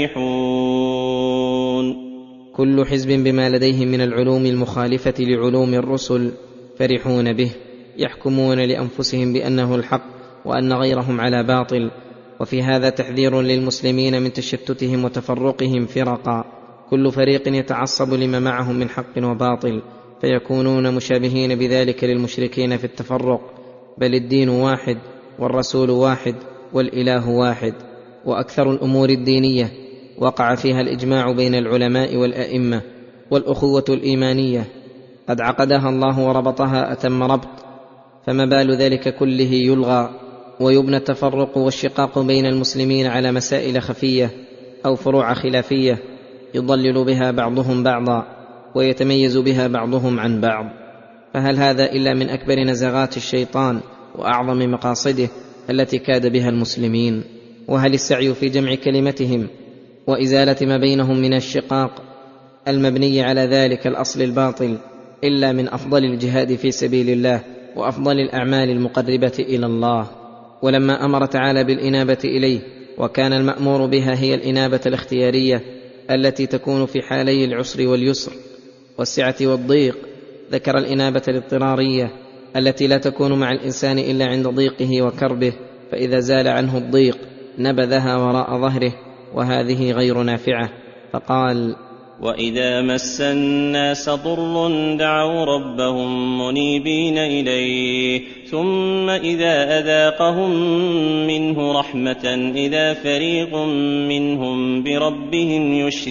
فرحون. كل حزب بما لديهم من العلوم المخالفة لعلوم الرسل فرحون به، يحكمون لأنفسهم بأنه الحق وأن غيرهم على باطل. وفي هذا تحذير للمسلمين من تشتتهم وتفرقهم فرقا، كل فريق يتعصب لما معهم من حق وباطل، فيكونون مشابهين بذلك للمشركين في التفرق. بل الدين واحد والرسول واحد والإله واحد. وأكثر الأمور الدينية وقع فيها الإجماع بين العلماء والأئمة، والأخوة الإيمانية قد عقدها الله وربطها أتم ربط، فما بال ذلك كله يلغى ويبنى التفرق والشقاق بين المسلمين على مسائل خفية أو فروع خلافية يضلل بها بعضهم بعضا ويتميز بها بعضهم عن بعض. فهل هذا إلا من أكبر نزغات الشيطان وأعظم مقاصده التي كاد بها المسلمين؟ وهل السعي في جمع كلمتهم وإزالة ما بينهم من الشقاق المبني على ذلك الأصل الباطل إلا من أفضل الجهاد في سبيل الله وأفضل الأعمال المقربة إلى الله؟ ولما أمر تعالى بالإنابة إليه، وكان المأمور بها هي الإنابة الاختيارية التي تكون في حالي العسر واليسر والسعة والضيق، ذكر الإنابة الاضطرارية التي لا تكون مع الإنسان إلا عند ضيقه وكربه، فإذا زال عنه الضيق نبذها وراء ظهره، وهذه غير نافعة. فقال وإذا مس الناس ضر دعوا ربهم منيبين إليه ثم إذا أذاقهم منه رحمة إذا فريق منهم بربهم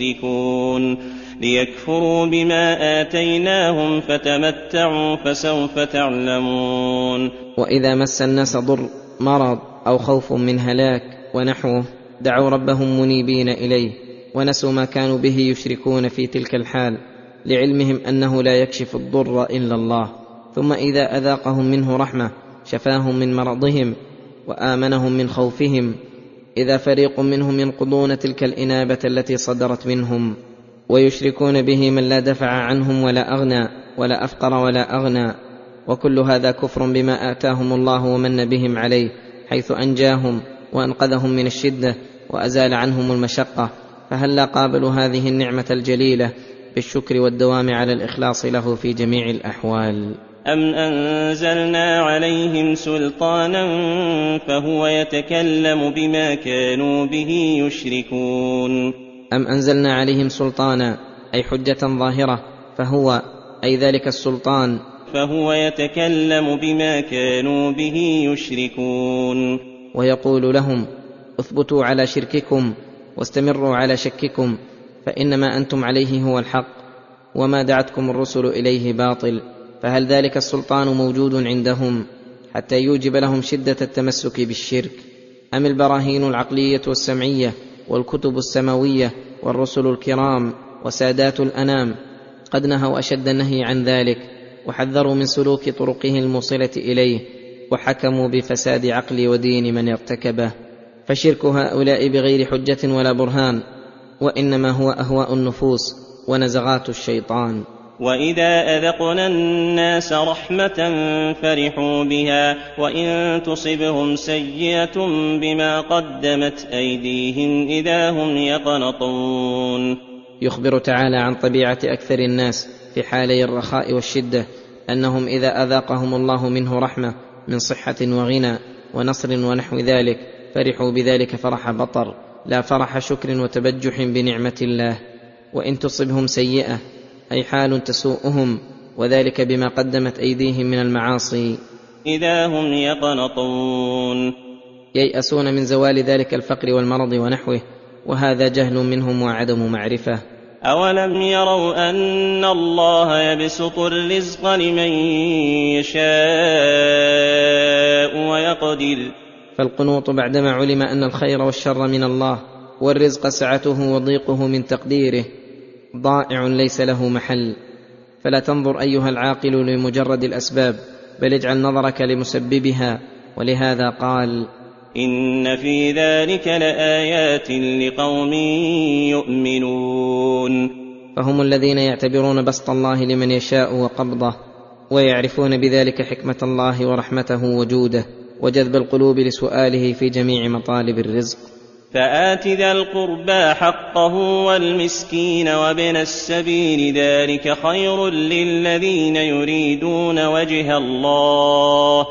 يشركون ليكفروا بما آتيناهم فتمتعوا فسوف تعلمون. وإذا مس الناس ضر، مرض أو خوف من هلاك ونحوه، دعوا ربهم منيبين إليه، ونسوا ما كانوا به يشركون في تلك الحال لعلمهم أنه لا يكشف الضر إلا الله. ثم إذا أذاقهم منه رحمة شفاهم من مرضهم وآمنهم من خوفهم، إذا فريق منهم ينقضون تلك الإنابة التي صدرت منهم ويشركون به من لا دفع عنهم ولا أغنى ولا أفقر ولا أغنى. وكل هذا كفر بما آتاهم الله ومن بهم عليه، حيث أنجاهم وأنقذهم من الشدة وأزال عنهم المشقة. فهل لا قابلوا هذه النعمة الجليلة بالشكر والدوام على الإخلاص له في جميع الأحوال؟ أم أنزلنا عليهم سلطانا فهو يتكلم بما كانوا به يشركون. أم أنزلنا عليهم سلطانا أي حجة ظاهرة، فهو أي ذلك السلطان فهو يتكلم بما كانوا به يشركون. ويقول لهم اثبتوا على شرككم واستمروا على شككم، فإنما أنتم عليه هو الحق وما دعتكم الرسل إليه باطل. فهل ذلك السلطان موجود عندهم حتى يوجب لهم شدة التمسك بالشرك؟ أم البراهين العقلية والسمعية والكتب السماوية والرسل الكرام وسادات الأنام قد نهوا أشد النهي عن ذلك وحذروا من سلوك طرقه الموصلة إليه، وحكموا بفساد عقل ودين من ارتكبه؟ فشرك هؤلاء بغير حجة ولا برهان، وإنما هو أهواء النفوس ونزغات الشيطان. وإذا أذقنا الناس رحمة فرحوا بها وإن تصبهم سيئة بما قدمت أيديهم إذا هم يقنطون. يخبر تعالى عن طبيعة أكثر الناس في حالي الرخاء والشدة، أنهم إذا أذاقهم الله منه رحمة من صحة وغنى ونصر ونحو ذلك فرحوا بذلك فرح بطر لا فرح شكر وتبجح بنعمة الله. وإن تصبهم سيئة أي حال تسوءهم، وذلك بما قدمت أيديهم من المعاصي، إذا هم يقنطون. ييأسون من زوال ذلك الفقر والمرض ونحوه، وهذا جهل منهم وعدم معرفة. أولم يروا أن الله يبسط الرزق لمن يشاء ويقدر. فالقنوط بعدما علم أن الخير والشر من الله، والرزق سعته وضيقه من تقديره، ضائع ليس له محل. فلا تنظر أيها العاقل لمجرد الأسباب، بل اجعل نظرك لمسببها. ولهذا قال: إن في ذلك لآيات لقوم يؤمنون. فهم الذين يعتبرون بسط الله لمن يشاء وقبضه، ويعرفون بذلك حكمة الله ورحمته وجوده، وجذب القلوب لسؤاله في جميع مطالب الرزق. فآت ذا القربى حقه والمسكين وابن السبيل، ذلك خير للذين يريدون وجه الله،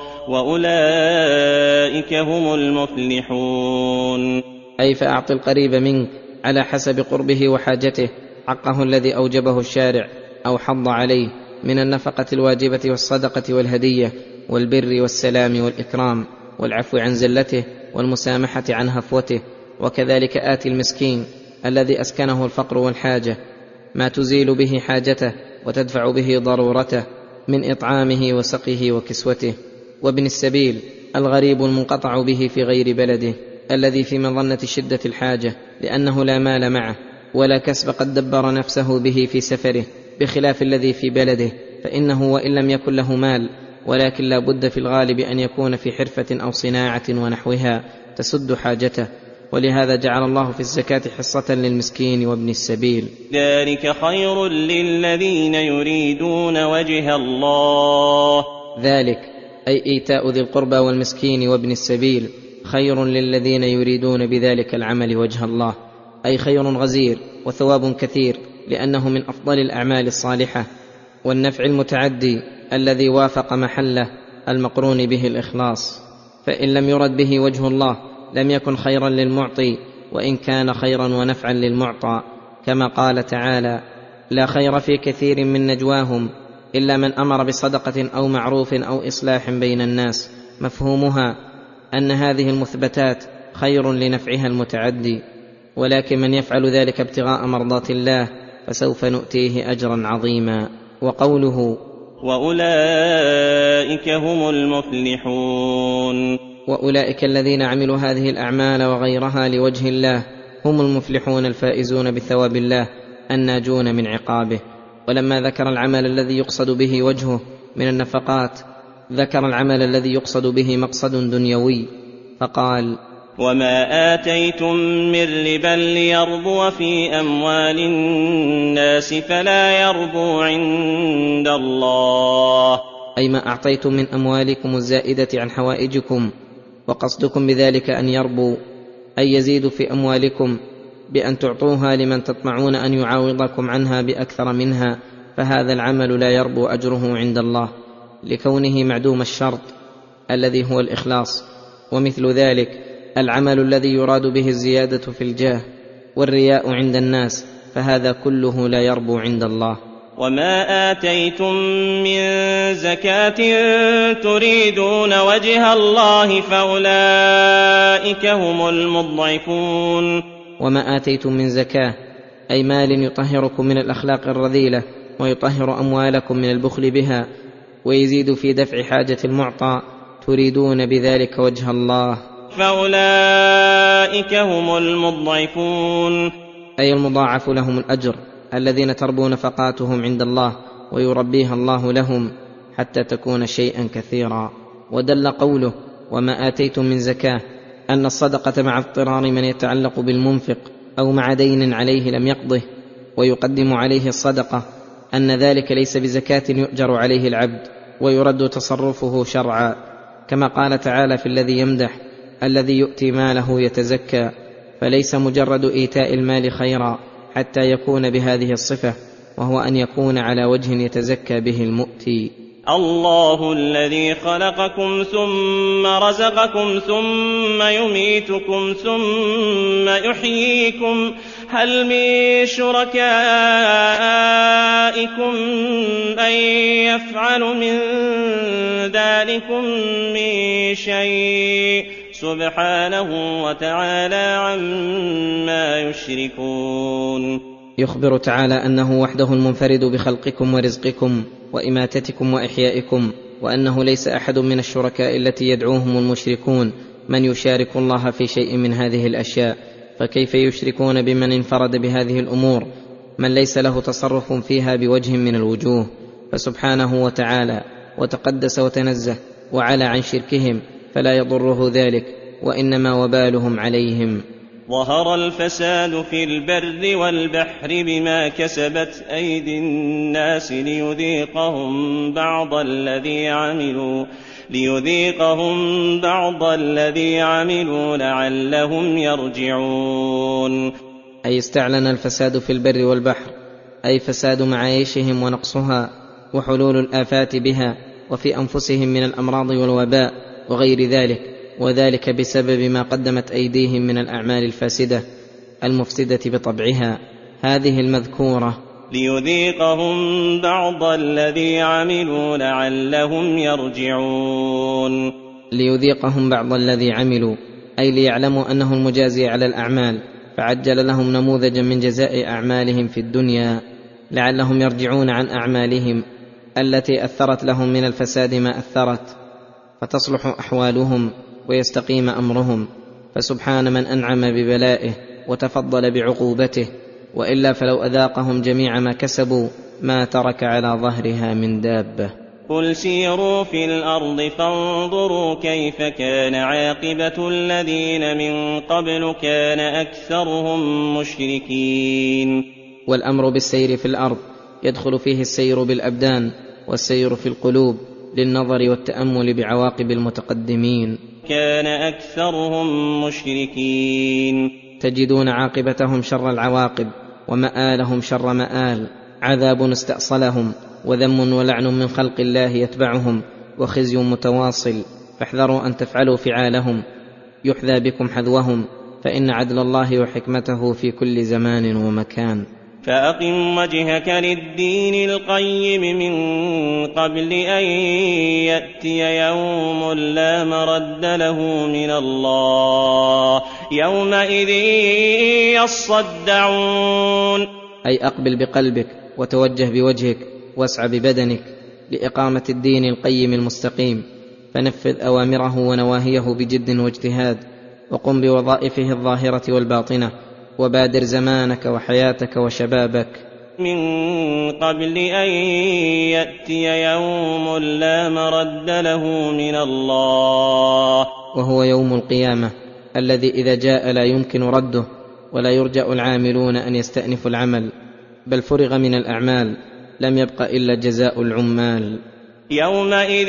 وأولئك هم المفلحون. أي فأعط القريب منك على حسب قربه وحاجته حقه الذي أوجبه الشارع أو حض عليه من النفقة الواجبة والصدقة والهدية والبر والسلام والإكرام والعفو عن زلته والمسامحة عن هفوته. وكذلك آتي المسكين الذي أسكنه الفقر والحاجة ما تزيل به حاجته وتدفع به ضرورته من إطعامه وسقيه وكسوته. وابن السبيل الغريب المنقطع به في غير بلده، الذي في مظنة شدة الحاجة لأنه لا مال معه ولا كسب قد دبر نفسه به في سفره، بخلاف الذي في بلده، فإنه وإن لم يكن له مال ولكن لا بد في الغالب أن يكون في حرفة أو صناعة ونحوها تسد حاجته. ولهذا جعل الله في الزكاة حصة للمسكين وابن السبيل. ذلك خير للذين يريدون وجه الله. ذلك أي إيتاء ذي القربى والمسكين وابن السبيل خير للذين يريدون بذلك العمل وجه الله، أي خير غزير وثواب كثير، لأنه من أفضل الأعمال الصالحة والنفع المتعدي الذي وافق محله المقرون به الإخلاص. فإن لم يرد به وجه الله لم يكن خيرا للمعطي، وإن كان خيرا ونفعا للمعطى، كما قال تعالى: لا خير في كثير من نجواهم إلا من أمر بصدقة أو معروف أو إصلاح بين الناس. مفهومها أن هذه المثبتات خير لنفعها المتعدي، ولكن من يفعل ذلك ابتغاء مرضات الله فسوف نؤتيه أجرا عظيما. وقوله: وأولئك هم المفلحون. وأولئك الذين عملوا هذه الأعمال وغيرها لوجه الله هم المفلحون الفائزون بثواب الله الناجون من عقابه. ولما ذكر العمل الذي يقصد به وجهه من النفقات، ذكر العمل الذي يقصد به مقصد دنيوي فقال: وما آتيتم من ربا ليربو في أموال الناس فلا يربو عند الله. أي ما أعطيتم من أموالكم الزائدة عن حوائجكم، وقصدكم بذلك أن يربوا، أي يزيد في أموالكم بأن تعطوها لمن تطمعون أن يعاوضكم عنها بأكثر منها، فهذا العمل لا يربو أجره عند الله لكونه معدوم الشرط الذي هو الإخلاص. ومثل ذلك العمل الذي يراد به الزيادة في الجاه والرياء عند الناس، فهذا كله لا يربو عند الله. وما آتيتم من زكاة تريدون وجه الله فأولئك هم المضعفون. وما آتيتم من زكاة أي مال يطهركم من الأخلاق الرذيلة ويطهر أموالكم من البخل بها ويزيد في دفع حاجة المعطى، تريدون بذلك وجه الله، فأولئك هم المضعفون، أي المضاعف لهم الأجر، الذين تربو نفقاتهم عند الله ويربيها الله لهم حتى تكون شيئا كثيرا. ودل قوله: وما آتيتم من زكاة أن الصدقة مع اضطرار من يتعلق بالمنفق أو مع دين عليه لم يقضه ويقدم عليه الصدقة، أن ذلك ليس بزكاة يؤجر عليه العبد ويرد تصرفه شرعا، كما قال تعالى في الذي يمدح: الذي يؤتي ماله يتزكى. فليس مجرد إيتاء المال خيرا حتى يكون بهذه الصفة، وهو أن يكون على وجه يتزكى به المؤتي. الله الذي خلقكم ثم رزقكم ثم يميتكم ثم يحييكم، هل من شركائكم من يفعل من ذلكم من شيء؟ سبحانه وتعالى عما يشركون. يخبر تعالى أنه وحده المنفرد بخلقكم ورزقكم وإماتتكم وإحيائكم، وأنه ليس أحد من الشركاء التي يدعوهم المشركون من يشارك الله في شيء من هذه الأشياء، فكيف يشركون بمن انفرد بهذه الأمور من ليس له تصرف فيها بوجه من الوجوه؟ فسبحانه وتعالى وتقدس وتنزه وعلى عن شركهم، فلا يضره ذلك، وإنما وبالهم عليهم. ظهر الفساد في البر والبحر بما كسبت أيدي الناس ليذيقهم بعض الذي عملوا لعلهم يرجعون. أي استعلن الفساد في البر والبحر، أي فساد معايشهم ونقصها وحلول الآفات بها، وفي أنفسهم من الأمراض والوباء وغير ذلك، وذلك بسبب ما قدمت أيديهم من الأعمال الفاسدة المفسدة بطبعها هذه المذكورة. ليذيقهم بعض الذي عملوا لعلهم يرجعون. ليذيقهم بعض الذي عملوا، أي ليعلموا أنه المجازي على الأعمال، فعجل لهم نموذجا من جزاء أعمالهم في الدنيا لعلهم يرجعون عن أعمالهم التي أثرت لهم من الفساد ما أثرت، فتصلح أحوالهم ويستقيم أمرهم. فسبحان من أنعم ببلائه وتفضل بعقوبته، وإلا فلو أذاقهم جميع ما كسبوا ما ترك على ظهرها من دابة. قل سيروا في الأرض فانظروا كيف كان عاقبة الذين من قبل كان أكثرهم مشركين. والأمر بالسير في الأرض يدخل فيه السير بالأبدان والسير في القلوب للنظر والتأمل بعواقب المتقدمين. كان أكثرهم مشركين. تجدون عاقبتهم شر العواقب ومآلهم شر مآل، عذاب استأصلهم وذم ولعن من خلق الله يتبعهم وخزي متواصل، فاحذروا أن تفعلوا فعالهم يحذى بكم حذوهم، فإن عدل الله وحكمته في كل زمان ومكان. فأقم وجهك للدين القيم من قبل أن يأتي يوم لا مرد له من الله يومئذ يصدعون. أي أقبل بقلبك وتوجه بوجهك واسع ببدنك لإقامة الدين القيم المستقيم، فنفذ أوامره ونواهيه بجد واجتهاد، وقم بوظائفه الظاهرة والباطنة، وبادر زمانك وحياتك وشبابك من قبل أن يأتي يوم لا مرد له من الله، وهو يوم القيامة الذي إذا جاء لا يمكن رده، ولا يرجأ العاملون أن يستأنفوا العمل، بل فرغ من الأعمال، لم يبق إلا جزاء العمال. يومئذ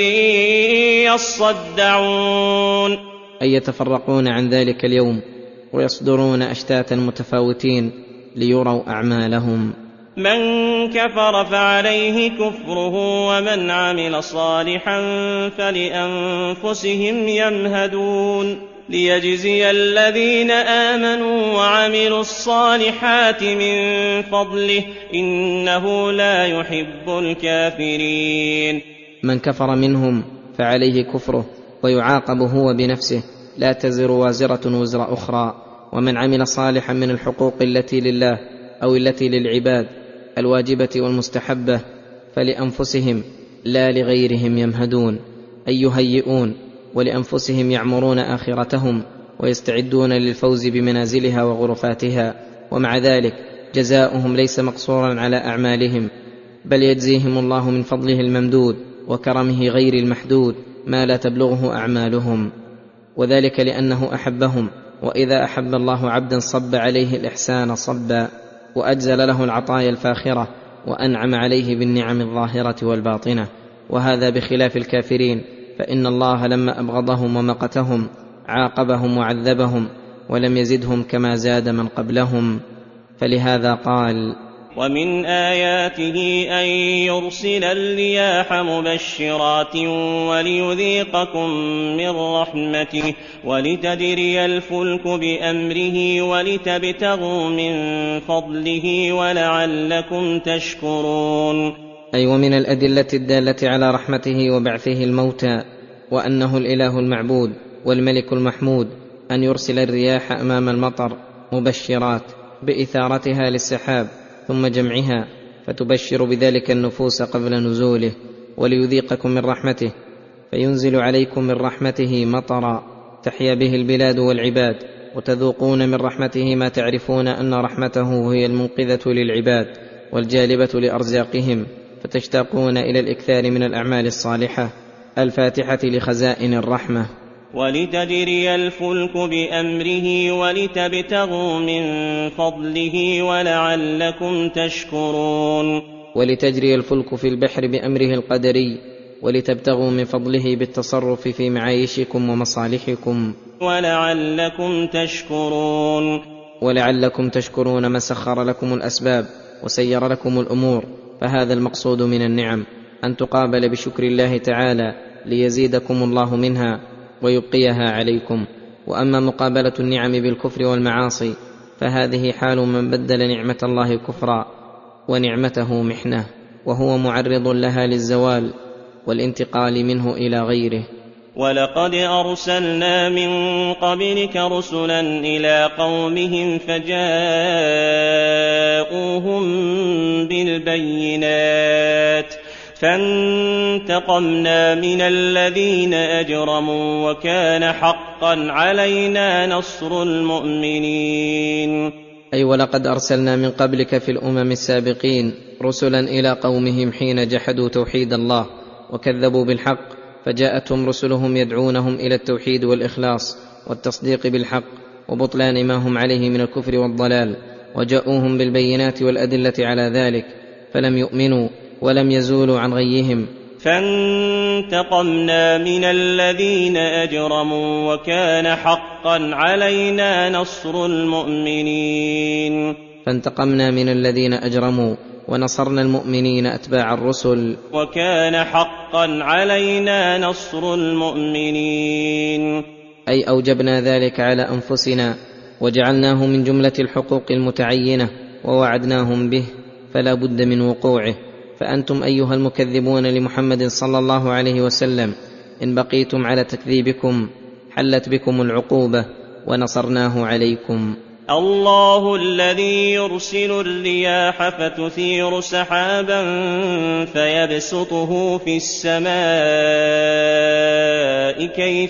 يصدعون، أي يتفرقون عن ذلك اليوم ويصدرون أشتاتا متفاوتين ليروا أعمالهم. من كفر فعليه كفره ومن عمل صالحا فلأنفسهم يمهدون، ليجزي الذين آمنوا وعملوا الصالحات من فضله إنه لا يحب الكافرين. من كفر منهم فعليه كفره ويعاقب هو بنفسه، لا تزر وازرة وزر أخرى. ومن عمل صالحا من الحقوق التي لله أو التي للعباد الواجبة والمستحبة فلأنفسهم لا لغيرهم يمهدون، أي يهيئون، ولأنفسهم يعمرون آخرتهم ويستعدون للفوز بمنازلها وغرفاتها. ومع ذلك جزاؤهم ليس مقصورا على أعمالهم، بل يجزيهم الله من فضله الممدود وكرمه غير المحدود ما لا تبلغه أعمالهم، وذلك لأنه أحبهم، وإذا أحب الله عبدا صب عليه الإحسان صبا، وأجزل له العطايا الفاخرة، وأنعم عليه بالنعم الظاهرة والباطنة. وهذا بخلاف الكافرين، فإن الله لما أبغضهم ومقتهم عاقبهم وعذبهم ولم يزدهم كما زاد من قبلهم. فلهذا قال: ومن آياته أن يرسل الرياح مبشرات وليذيقكم من رحمته ولتجري الفلك بأمره ولتبتغوا من فضله ولعلكم تشكرون. أي ومن الأدلة الدالة على رحمته وبعثه الموتى وأنه الإله المعبود والملك المحمود أن يرسل الرياح أمام المطر مبشرات بإثارتها للسحاب ثم جمعها، فتبشر بذلك النفوس قبل نزوله، وليذيقكم من رحمته، فينزل عليكم من رحمته مطرا تحيا به البلاد والعباد، وتذوقون من رحمته ما تعرفون أن رحمته هي المنقذة للعباد والجالبة لأرزاقهم، فتشتاقون إلى الإكثار من الأعمال الصالحة. الفاتحة لخزائن الرحمة. ولتجري الفلك بأمره ولتبتغوا من فضله ولعلكم تشكرون. ولتجري الفلك في البحر بأمره القدري ولتبتغوا من فضله بالتصرف في معايشكم ومصالحكم ولعلكم تشكرون. ولعلكم تشكرون ما سخر لكم الأسباب وسير لكم الأمور، فهذا المقصود من النعم، أن تقابل بشكر الله تعالى ليزيدكم الله منها ويبقيها عليكم. وأما مقابلة النعم بالكفر والمعاصي فهذه حال من بدل نعمة الله كفرا ونعمته محنة، وهو معرض لها للزوال والانتقال منه إلى غيره. ولقد أرسلنا من قبلك رسلا إلى قومهم فجاءوهم بالبينات فانتقمنا من الذين أجرموا وكان حقا علينا نصر المؤمنين. أي ولقد أرسلنا من قبلك في الأمم السابقين رسلا إلى قومهم حين جحدوا توحيد الله وكذبوا بالحق، فجاءتهم رسلهم يدعونهم إلى التوحيد والإخلاص والتصديق بالحق وبطلان ما هم عليه من الكفر والضلال، وجاءوهم بالبينات والأدلة على ذلك، فلم يؤمنوا ولم يزولوا عن غيهم. فانتقمنا من الذين أجرموا وكان حقا علينا نصر المؤمنين. فانتقمنا من الذين أجرموا ونصرنا المؤمنين أتباع الرسل، وكان حقا علينا نصر المؤمنين. أي أوجبنا ذلك على أنفسنا وجعلناه من جملة الحقوق المتعينة ووعدناهم به، فلا بد من وقوعه. فأنتم أيها المكذبون لمحمد صلى الله عليه وسلم إن بقيتم على تكذيبكم حلت بكم العقوبة ونصرناه عليكم. الله الذي يرسل الرياح فتثير سحابا فيبسطه في السماء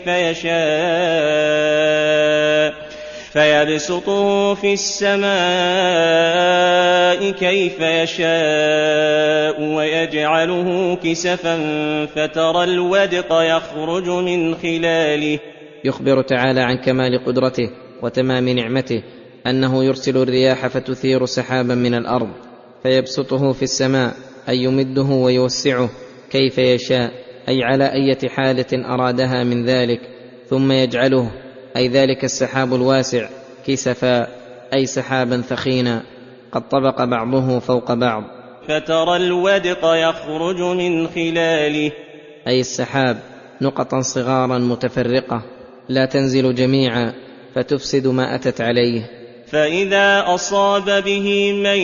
كيف يشاء ويجعله كسفا فترى الودق يخرج من خلاله. يخبر تعالى عن كمال قدرته وتمام نعمته أنه يرسل الرياح فتثير سحابا من الأرض فيبسطه في السماء، أي يمده ويوسعه كيف يشاء، أي على أي حالة أرادها من ذلك، ثم يجعله أي ذلك السحاب الواسع كسفا، أي سحابا ثخينا قد طبق بعضه فوق بعض. فترى الودق يخرج من خلاله، أي السحاب نقطا صغارا متفرقة لا تنزل جميعا فتفسد ما أتت عليه. فإذا أصاب به من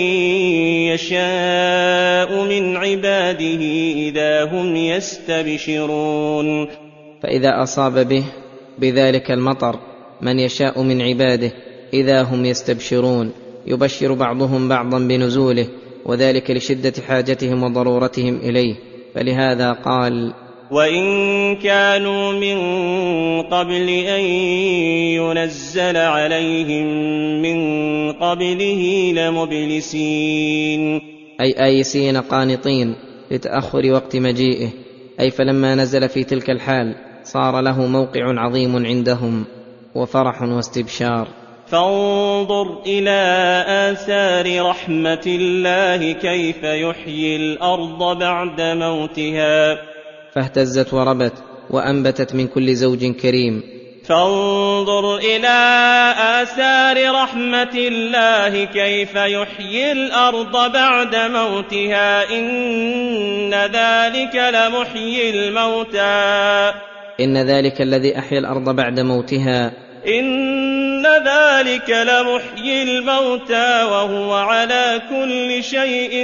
يشاء من عباده إذا هم يستبشرون. فإذا أصاب به بذلك المطر من يشاء من عباده إذا هم يستبشرون، يبشر بعضهم بعضا بنزوله، وذلك لشدة حاجتهم وضرورتهم إليه، فلهذا قال: وإن كانوا من قبل أن ينزل عليهم من قبله لمبلسين، أي آيسين قانطين لتأخر وقت مجيئه، أي فلما نزل في تلك الحال صار له موقع عظيم عندهم وفرح واستبشار. فانظر إلى آثار رحمة الله كيف يحيي الأرض بعد موتها، فاهتزت وربت وأنبتت من كل زوج كريم. فانظر إلى آثار رحمة الله كيف يحيي الأرض بعد موتها إن ذلك لمحيي الموتى. إن ذلك الذي أحيا الأرض بعد موتها، إن ذلك لمحيي الموتى وهو على كل شيء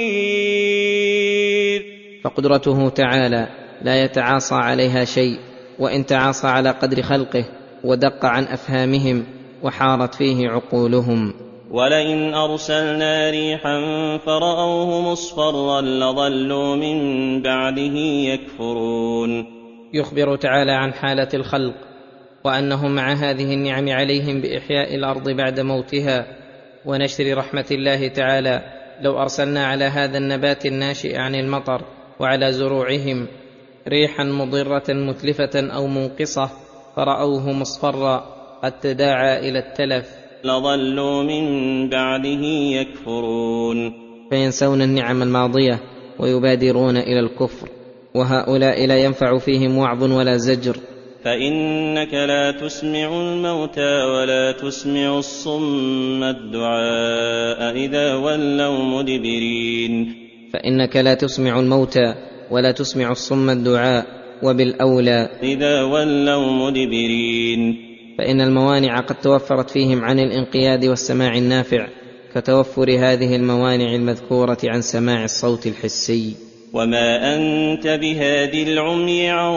قدير. فقدرته تعالى لا يتعاصى عليها شيء، وإن تعاصى على قدر خلقه ودق عن أفهامهم وحارت فيه عقولهم. ولئن أرسلنا ريحا فرأوه مصفرا لظلوا من بعده يكفرون. يخبر تعالى عن حالة الخلق، وأنهم مع هذه النعم عليهم بإحياء الأرض بعد موتها ونشر رحمة الله تعالى، لو أرسلنا على هذا النبات الناشئ عن المطر وعلى زروعهم ريحا مضرة متلفة أو منقصة فرأوه مصفرا قد تداعى إلى التلف لظلوا من بعده يكفرون، فينسون النعم الماضية ويبادرون إلى الكفر، وهؤلاء لا ينفع فيهم وعظ ولا زجر. فإنك لا تسمع الموتى ولا تسمع الصم الدعاء إذا ولوا مدبرين. فإنك لا تسمع الموتى ولا تسمع الصم الدعاء، وبالأولى إذا ولوا مدبرين، فإن الموانع قد توفرت فيهم عن الانقياد والسماع النافع، كتوفر هذه الموانع المذكورة عن سماع الصوت الحسي. وما أنت بهادي العمي عن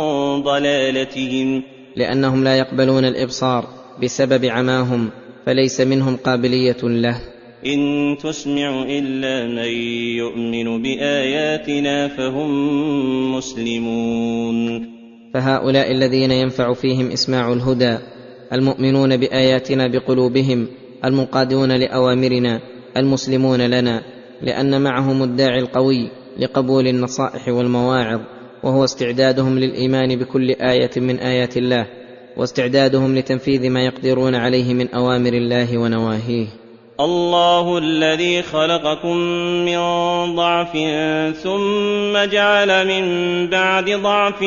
ضلالتهم، لأنهم لا يقبلون الإبصار بسبب عماهم، فليس منهم قابلية له. إن تسمع إلا من يؤمن بآياتنا فهم مسلمون. فهؤلاء الذين ينفع فيهم إسماع الهدى المؤمنون بآياتنا بقلوبهم، المنقادون لأوامرنا، المسلمون لنا، لأن معهم الداعي القوي لقبول النصائح والمواعظ، وهو استعدادهم للإيمان بكل آية من آيات الله، واستعدادهم لتنفيذ ما يقدرون عليه من أوامر الله ونواهيه. الله الذي خلقكم من ضعف ثم جعل من بعد ضعف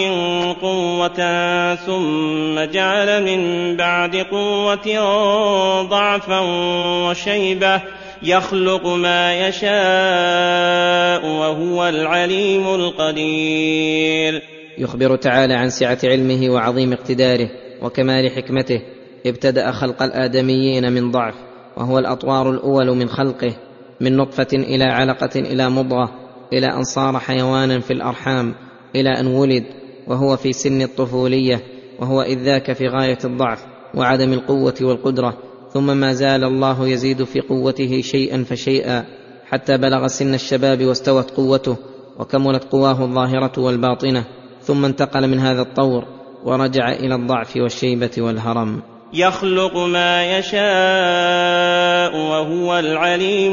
قوة ثم جعل من بعد قوة ضعفا وشيبة يخلق ما يشاء وهو العليم القدير. يخبر تعالى عن سعة علمه وعظيم اقتداره وكمال حكمته. ابتدأ خلق الآدميين من ضعف، وهو الأطوار الأول من خلقه، من نطفة إلى علقة إلى مضغة، إلى أن صار حيوانا في الأرحام، إلى أن ولد وهو في سن الطفولية، وهو إذ ذاك في غاية الضعف وعدم القوة والقدرة، ثم ما زال الله يزيد في قوته شيئا فشيئا حتى بلغ سن الشباب واستوت قوته وكملت قواه الظاهرة والباطنة، ثم انتقل من هذا الطور ورجع إلى الضعف والشيبة والهرم. يخلق ما يشاء وهو العليم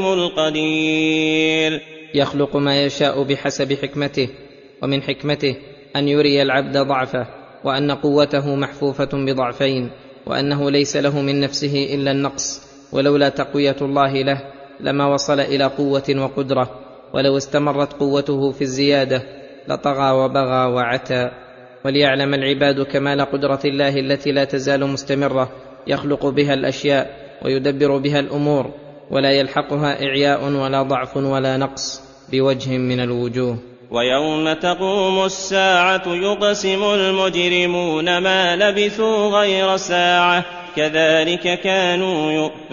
القدير. يخلق ما يشاء بحسب حكمته، ومن حكمته أن يري العبد ضعفه، وأن قوته محفوفة بضعفين، وأنه ليس له من نفسه إلا النقص، ولولا تقوية الله له لما وصل إلى قوة وقدرة، ولو استمرت قوته في الزيادة لطغى وبغى وعتى. وليعلم العباد كمال قدرة الله التي لا تزال مستمرة، يخلق بها الأشياء ويدبر بها الأمور، ولا يلحقها إعياء ولا ضعف ولا نقص بوجه من الوجوه. ويوم تقوم الساعة يقسم المجرمون ما لبثوا غير ساعة كذلك كانوا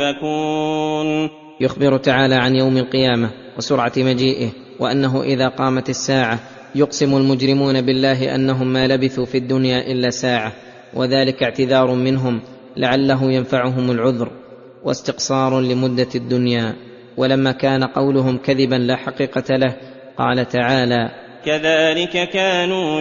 يؤفكون. يخبر تعالى عن يوم القيامة وسرعة مجيئه، وأنه إذا قامت الساعة يقسم المجرمون بالله أنهم ما لبثوا في الدنيا إلا ساعة، وذلك اعتذار منهم لعله ينفعهم العذر واستقصار لمدة الدنيا. ولما كان قولهم كذبا لا حقيقة له قال تعالى كذلك كانوا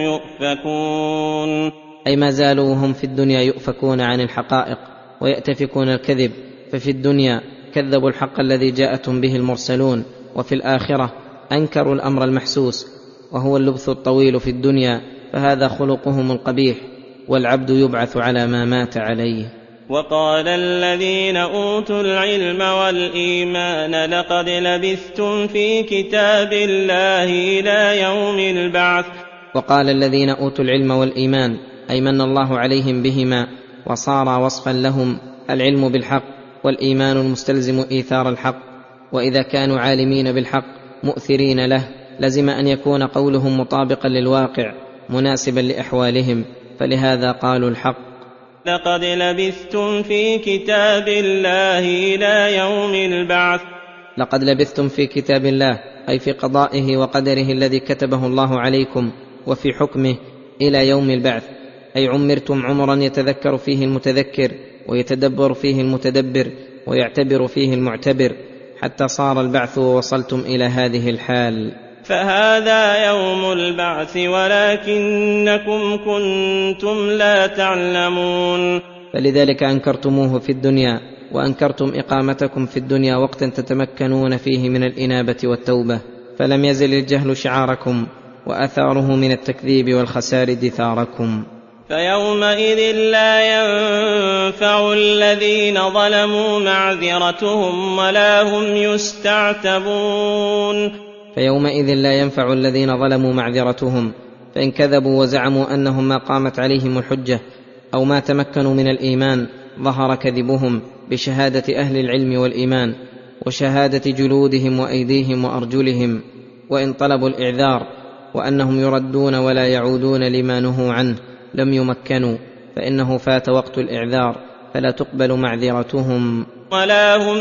يؤفكون، أي ما زالوا وهم في الدنيا يؤفكون عن الحقائق ويأتفكون الكذب. ففي الدنيا كذبوا الحق الذي جاءتهم به المرسلون، وفي الآخرة أنكروا الأمر المحسوس وهو اللبث الطويل في الدنيا، فهذا خلقهم القبيح، والعبد يبعث على ما مات عليه. وقال الذين أوتوا العلم والإيمان لقد لبثتم في كتاب الله إلى يوم البعث. وقال الذين أوتوا العلم والإيمان، أي من الله عليهم بهما وصار وصفا لهم العلم بالحق والإيمان المستلزم إيثار الحق. وإذا كانوا عالمين بالحق مؤثرين له لزم أن يكون قولهم مطابقا للواقع مناسبا لأحوالهم، فلهذا قالوا الحق. لقد لبثتم في كتاب الله إلى يوم البعث. لقد لبثتم في كتاب الله، أي في قضائه وقدره الذي كتبه الله عليكم وفي حكمه إلى يوم البعث. أي عمرتم عمرا يتذكر فيه المتذكر ويتدبر فيه المتدبر ويعتبر فيه المعتبر، حتى صار البعث ووصلتم إلى هذه الحال. فهذا يوم البعث ولكنكم كنتم لا تعلمون. فلذلك أنكرتموه في الدنيا، وأنكرتم إقامتكم في الدنيا وقتا تتمكنون فيه من الإنابة والتوبة، فلم يزل الجهل شعاركم وأثاره من التكذيب والخسار دثاركم. فيومئذ لا ينفع الذين ظلموا معذرتهم ولا هم يستعتبون. فيومئذ لا ينفع الذين ظلموا معذرتهم، فإن كذبوا وزعموا أنهم ما قامت عليهم الحجة أو ما تمكنوا من الإيمان ظهر كذبهم بشهادة أهل العلم والإيمان وشهادة جلودهم وأيديهم وأرجلهم. وإن طلبوا الإعذار وأنهم يردون ولا يعودون لما نهوا عنه لم يمكنوا، فإنه فات وقت الإعذار فلا تقبل معذرتهم ولا هم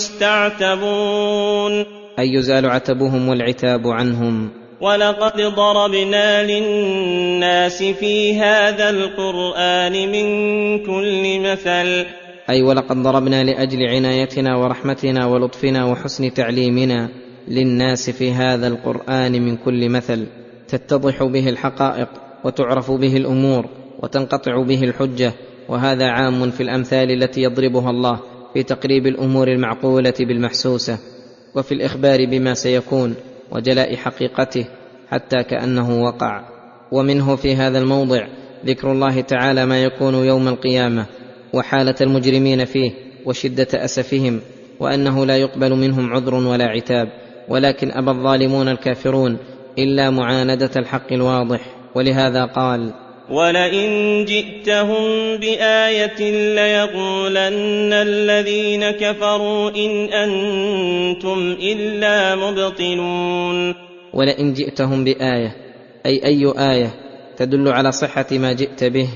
يستعتبون، أي يزال عتبهم والعتاب عنهم. ولقد ضربنا للناس في هذا القرآن من كل مثل، أي ولقد ضربنا لأجل عنايتنا ورحمتنا ولطفنا وحسن تعليمنا للناس في هذا القرآن من كل مثل تتضح به الحقائق وتعرف به الأمور وتنقطع به الحجة. وهذا عام في الأمثال التي يضربها الله في تقريب الأمور المعقولة بالمحسوسة، وفي الإخبار بما سيكون وجلاء حقيقته حتى كأنه وقع. ومنه في هذا الموضع ذكر الله تعالى ما يكون يوم القيامة وحالة المجرمين فيه وشدة أسفهم، وأنه لا يقبل منهم عذر ولا عتاب، ولكن أبى الظالمون الكافرون إلا معاندة الحق الواضح. ولهذا قال: ولئن جئتهم بآية ليقولن الذين كفروا إن أنتم إلا مبطلون. ولئن جئتهم بآية أي آية تدل على صحة ما جئت به.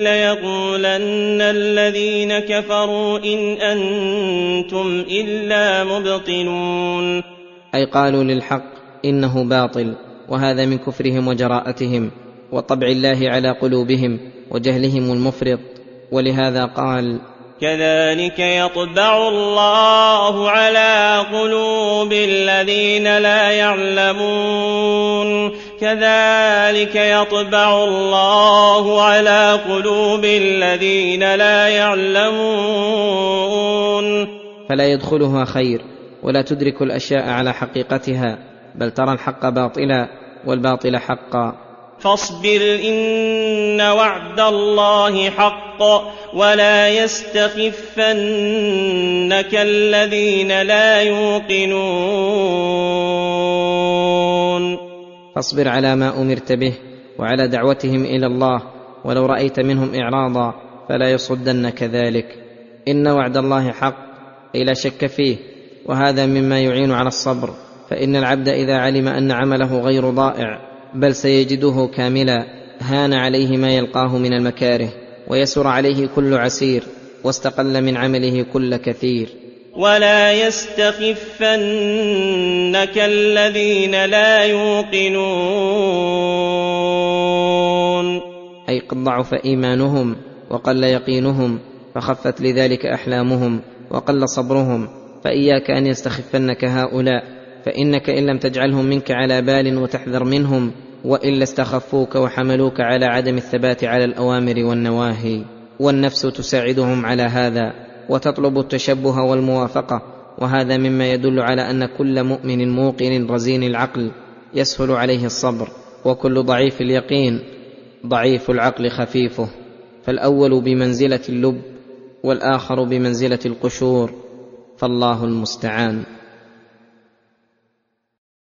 ليقولن الذين كفروا إن أنتم إلا مبطلون، أي قالوا للحق إنه باطل، وهذا من كفرهم وجراءتهم وطبع الله على قلوبهم وجهلهم المفرط. ولهذا قال: كذلك يطبع الله على قلوب الذين لا يعلمون. كذلك يطبع الله على قلوب الذين لا يعلمون. فلا يدخلها خير ولا تدرك الأشياء على حقيقتها، بل ترى الحق باطلا والباطل حقا. فاصبر إن وعد الله حق ولا يستخفنك الذين لا يوقنون. فاصبر على ما أمرت به وعلى دعوتهم إلى الله، ولو رأيت منهم إعراضا فلا يصدنك ذلك. إن وعد الله حق أي لا شك فيه، وهذا مما يعين على الصبر، فإن العبد إذا علم أن عمله غير ضائع بل سيجده كاملا هان عليه ما يلقاه من المكاره، ويسر عليه كل عسير، واستقل من عمله كل كثير. ولا يستخفنك الذين لا يوقنون، أي قد ضعف إيمانهم وقل يقينهم، فخفت لذلك أحلامهم وقل صبرهم. فإياك أن يستخفنك هؤلاء، فإنك إن لم تجعلهم منك على بال وتحذر منهم وإلا استخفوك وحملوك على عدم الثبات على الأوامر والنواهي. والنفس تساعدهم على هذا وتطلب التشبه والموافقة، وهذا مما يدل على أن كل مؤمن موقن رزين العقل يسهل عليه الصبر، وكل ضعيف اليقين ضعيف العقل خفيفه، فالأول بمنزلة اللب والآخر بمنزلة القشور، فالله المستعان.